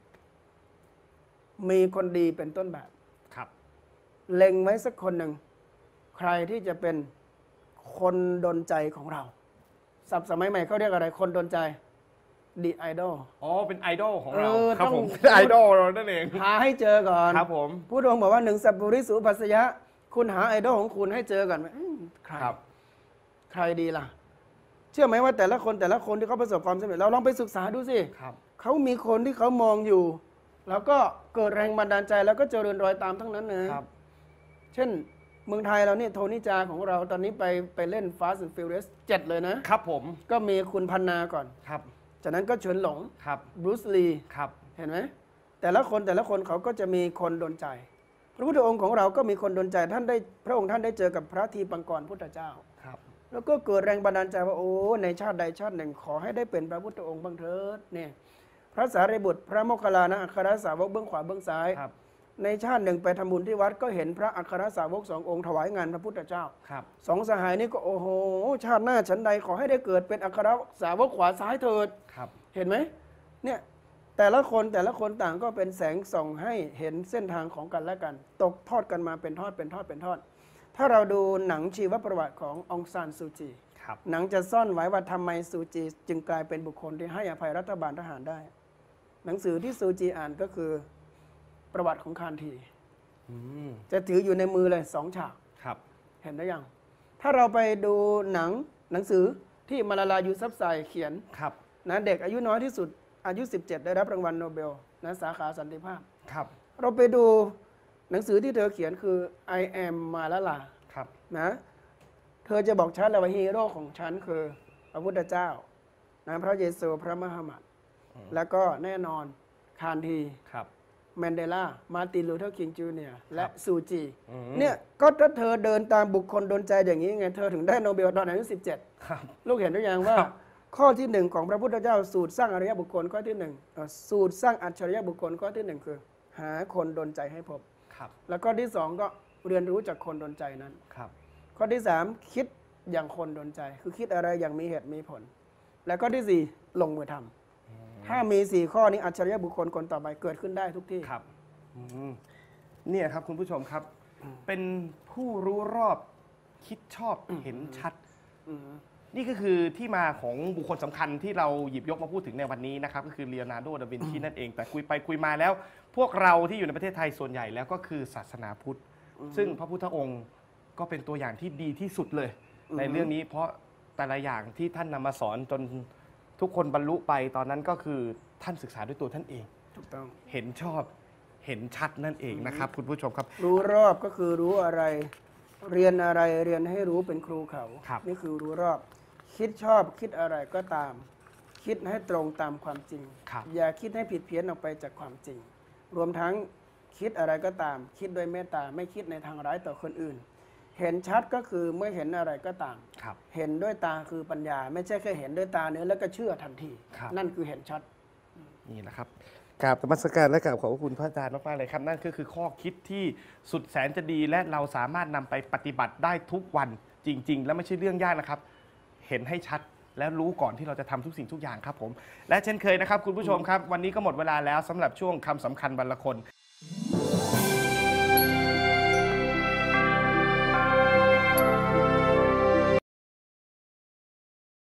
มีคนดีเป็นต้นแบบเล็งไว้สักคนหนึ่งใครที่จะเป็นคนดลใจของเราศัพท์สมัยใหม่เขาเรียกอะไรคนดลใจดีไอดอลอ๋อเป็นไอดอลของเราครับผมไอดอลเรานั่นเองหาให้เจอก่อนครับผมผู้ทรงบอกว่าหนึ่งสัพปุริสูปัสสยะคุณหาไอดอลของคุณให้เจอก่อนใครดีล่ะเชื่อไหมว่าแต่ละคนที่เขาประสบความสำเร็จเราลองไปศึกษาดูสิเขามีคนที่เขามองอยู่แล้วก็เกิดแรงบันดาลใจแล้วก็เจริญรอยตามทั้งนั้นนะเช่นเมืองไทยเราเนี่ยโทนี่จาของเราตอนนี้ไปเล่น Fast and Furious 7เลยนะครับผมก็มีคุณพันนาก่อนจากนั้นก็เฉินหลงบรูซลีเห็นไหมแต่ละคนเขาก็จะมีคนดลใจพระพุทธองค์ของเราก็มีคนดลใจท่านได้พระองค์ท่านได้เจอกับพระทีปังกรพุทธเจ้าแล้วก็เกิดแรงบันดาลใจว่าโอ้ในชาติใดชาติหนึ่งขอให้ได้เป็นพระพุทธองค์บ้างเถิดเนี่ยพระสารีบุตรพระโมคคัลลานะอัครสาวกเบื้องขวาเบื้องซ้ายในชาติหนึ่งไปทำบุญที่วัดก็เห็นพระอัครสาวก2 องค์ถวายงานพระพุทธเจ้าสองสหายนี้ก็โอ้โหชาติหน้าฉันใดขอให้ได้เกิดเป็นอัครสาวกขวาซ้ายเถิดเห็นไหมเนี่ยแต่ละคนต่างก็เป็นแสงส่องให้เห็นเส้นทางของกันและกันตกทอดกันมาเป็นทอดถ้าเราดูหนังชีวประวัติขององซานซูจีหนังจะซ่อนไว้ว่าทำไมซูจีจึงกลายเป็นบุคคลที่ให้อภัยรัฐบาลทหารได้หนังสือที่ซูจีอ่านก็คือประวัติของคานทีจะถืออยู่ในมือเลย2 ฉากเห็นได้ยังถ้าเราไปดูหนังสือที่มาลาลายูซัฟไซเขียนนะเด็กอายุน้อยที่สุดอายุ17ได้รับรางวัลโนเบลนะสาขาสันติภาพเราไปดูหนังสือที่เธอเขียนคือ I am มาลาลานะเธอจะบอกฉันเลยว่าฮีโร่ของฉันคือพระพุทธเจ้านะพระเยซูพระมหามัดแล้วก็แน่นอนคานทีแมนเดลามาร์ตินลูเทอร์คิงจูเนียร์และซูจีเนี่ยก็ถ้าเธอเดินตามบุคคลดลใจอย่างนี้ไงเธอถึงได้โนเบลตอนอายุ17ลูกเห็นหรือยังว่าข้อที่1ของพระพุทธเจ้าสูตรสร้างอริยบุคคลข้อที่1สูตรสร้างอัจฉริยบุคคลข้อที่1คือหาคนดลใจให้พบแล้วข้อที่2ก็เรียนรู้จากคนดลใจนั้นข้อที่3คิดอย่างคนดลใจคือคิดอะไรอย่างมีเหตุมีผลและข้อที่4ลงมือทำถ้ามี4ข้อนี้อัจฉริยบุคคลคนต่อไปเกิดขึ้นได้ทุกที่เนี่ยครับคุณผู้ชมครับเป็นผู้รู้รอบคิดชอบเห็นชัดนี่ก็คือที่มาของบุคคลสำคัญที่เราหยิบยกมาพูดถึงในวันนี้นะครับก็คือเลโอนาร์โด ดาวินชีนั่นเองแต่คุยไปคุยมาแล้วพวกเราที่อยู่ในประเทศไทยส่วนใหญ่แล้วก็คือศาสนาพุทธซึ่งพระพุทธองค์ก็เป็นตัวอย่างที่ดีที่สุดเลยในเรื่องนี้เพราะแต่ละอย่างที่ท่านนำมาสอนจนทุกคนบรรลุไปตอนนั้นก็คือท่านศึกษาด้วยตัวท่านเองถูกต้องเห็นชอบเห็นชัดนั่นเองนะครับคุณผู้ชมครับรู้รอบก็คือรู้อะไรเรียนอะไรเรียนให้รู้เป็นครูเขานี่คือรู้รอบคิดชอบคิดอะไรก็ตามคิดให้ตรงตามความจริงอย่าคิดให้ผิดเพี้ยนออกไปจากความจริงรวมทั้งคิดอะไรก็ตามคิดด้วยเมตตาไม่คิดในทางร้ายต่อคนอื่นเห็นชัดก็คือเมื่อเห็นอะไรก็ตามเห็นด้วยตาคือปัญญาไม่ใช่แค่เห็นด้วยตาเนื้อแล้วก็เชื่อทันทีนั่นคือเห็นชัดนี่แหละครับกราบนมัสการและกราบขอบพระคุณพระอาจารย์มากๆเลยครับนั่นก็คือข้อคิดที่สุดแสนจะดีและเราสามารถนำไปปฏิบัติได้ทุกวันจริงๆและไม่ใช่เรื่องยากนะครับเห็นให้ชัดและรู้ก่อนที่เราจะทำทุกสิ่งทุกอย่างครับผมและเช่นเคยนะครับคุณผู้ชมครับวันนี้ก็หมดเวลาแล้วสำหรับช่วงคำสำคัญบรรพคน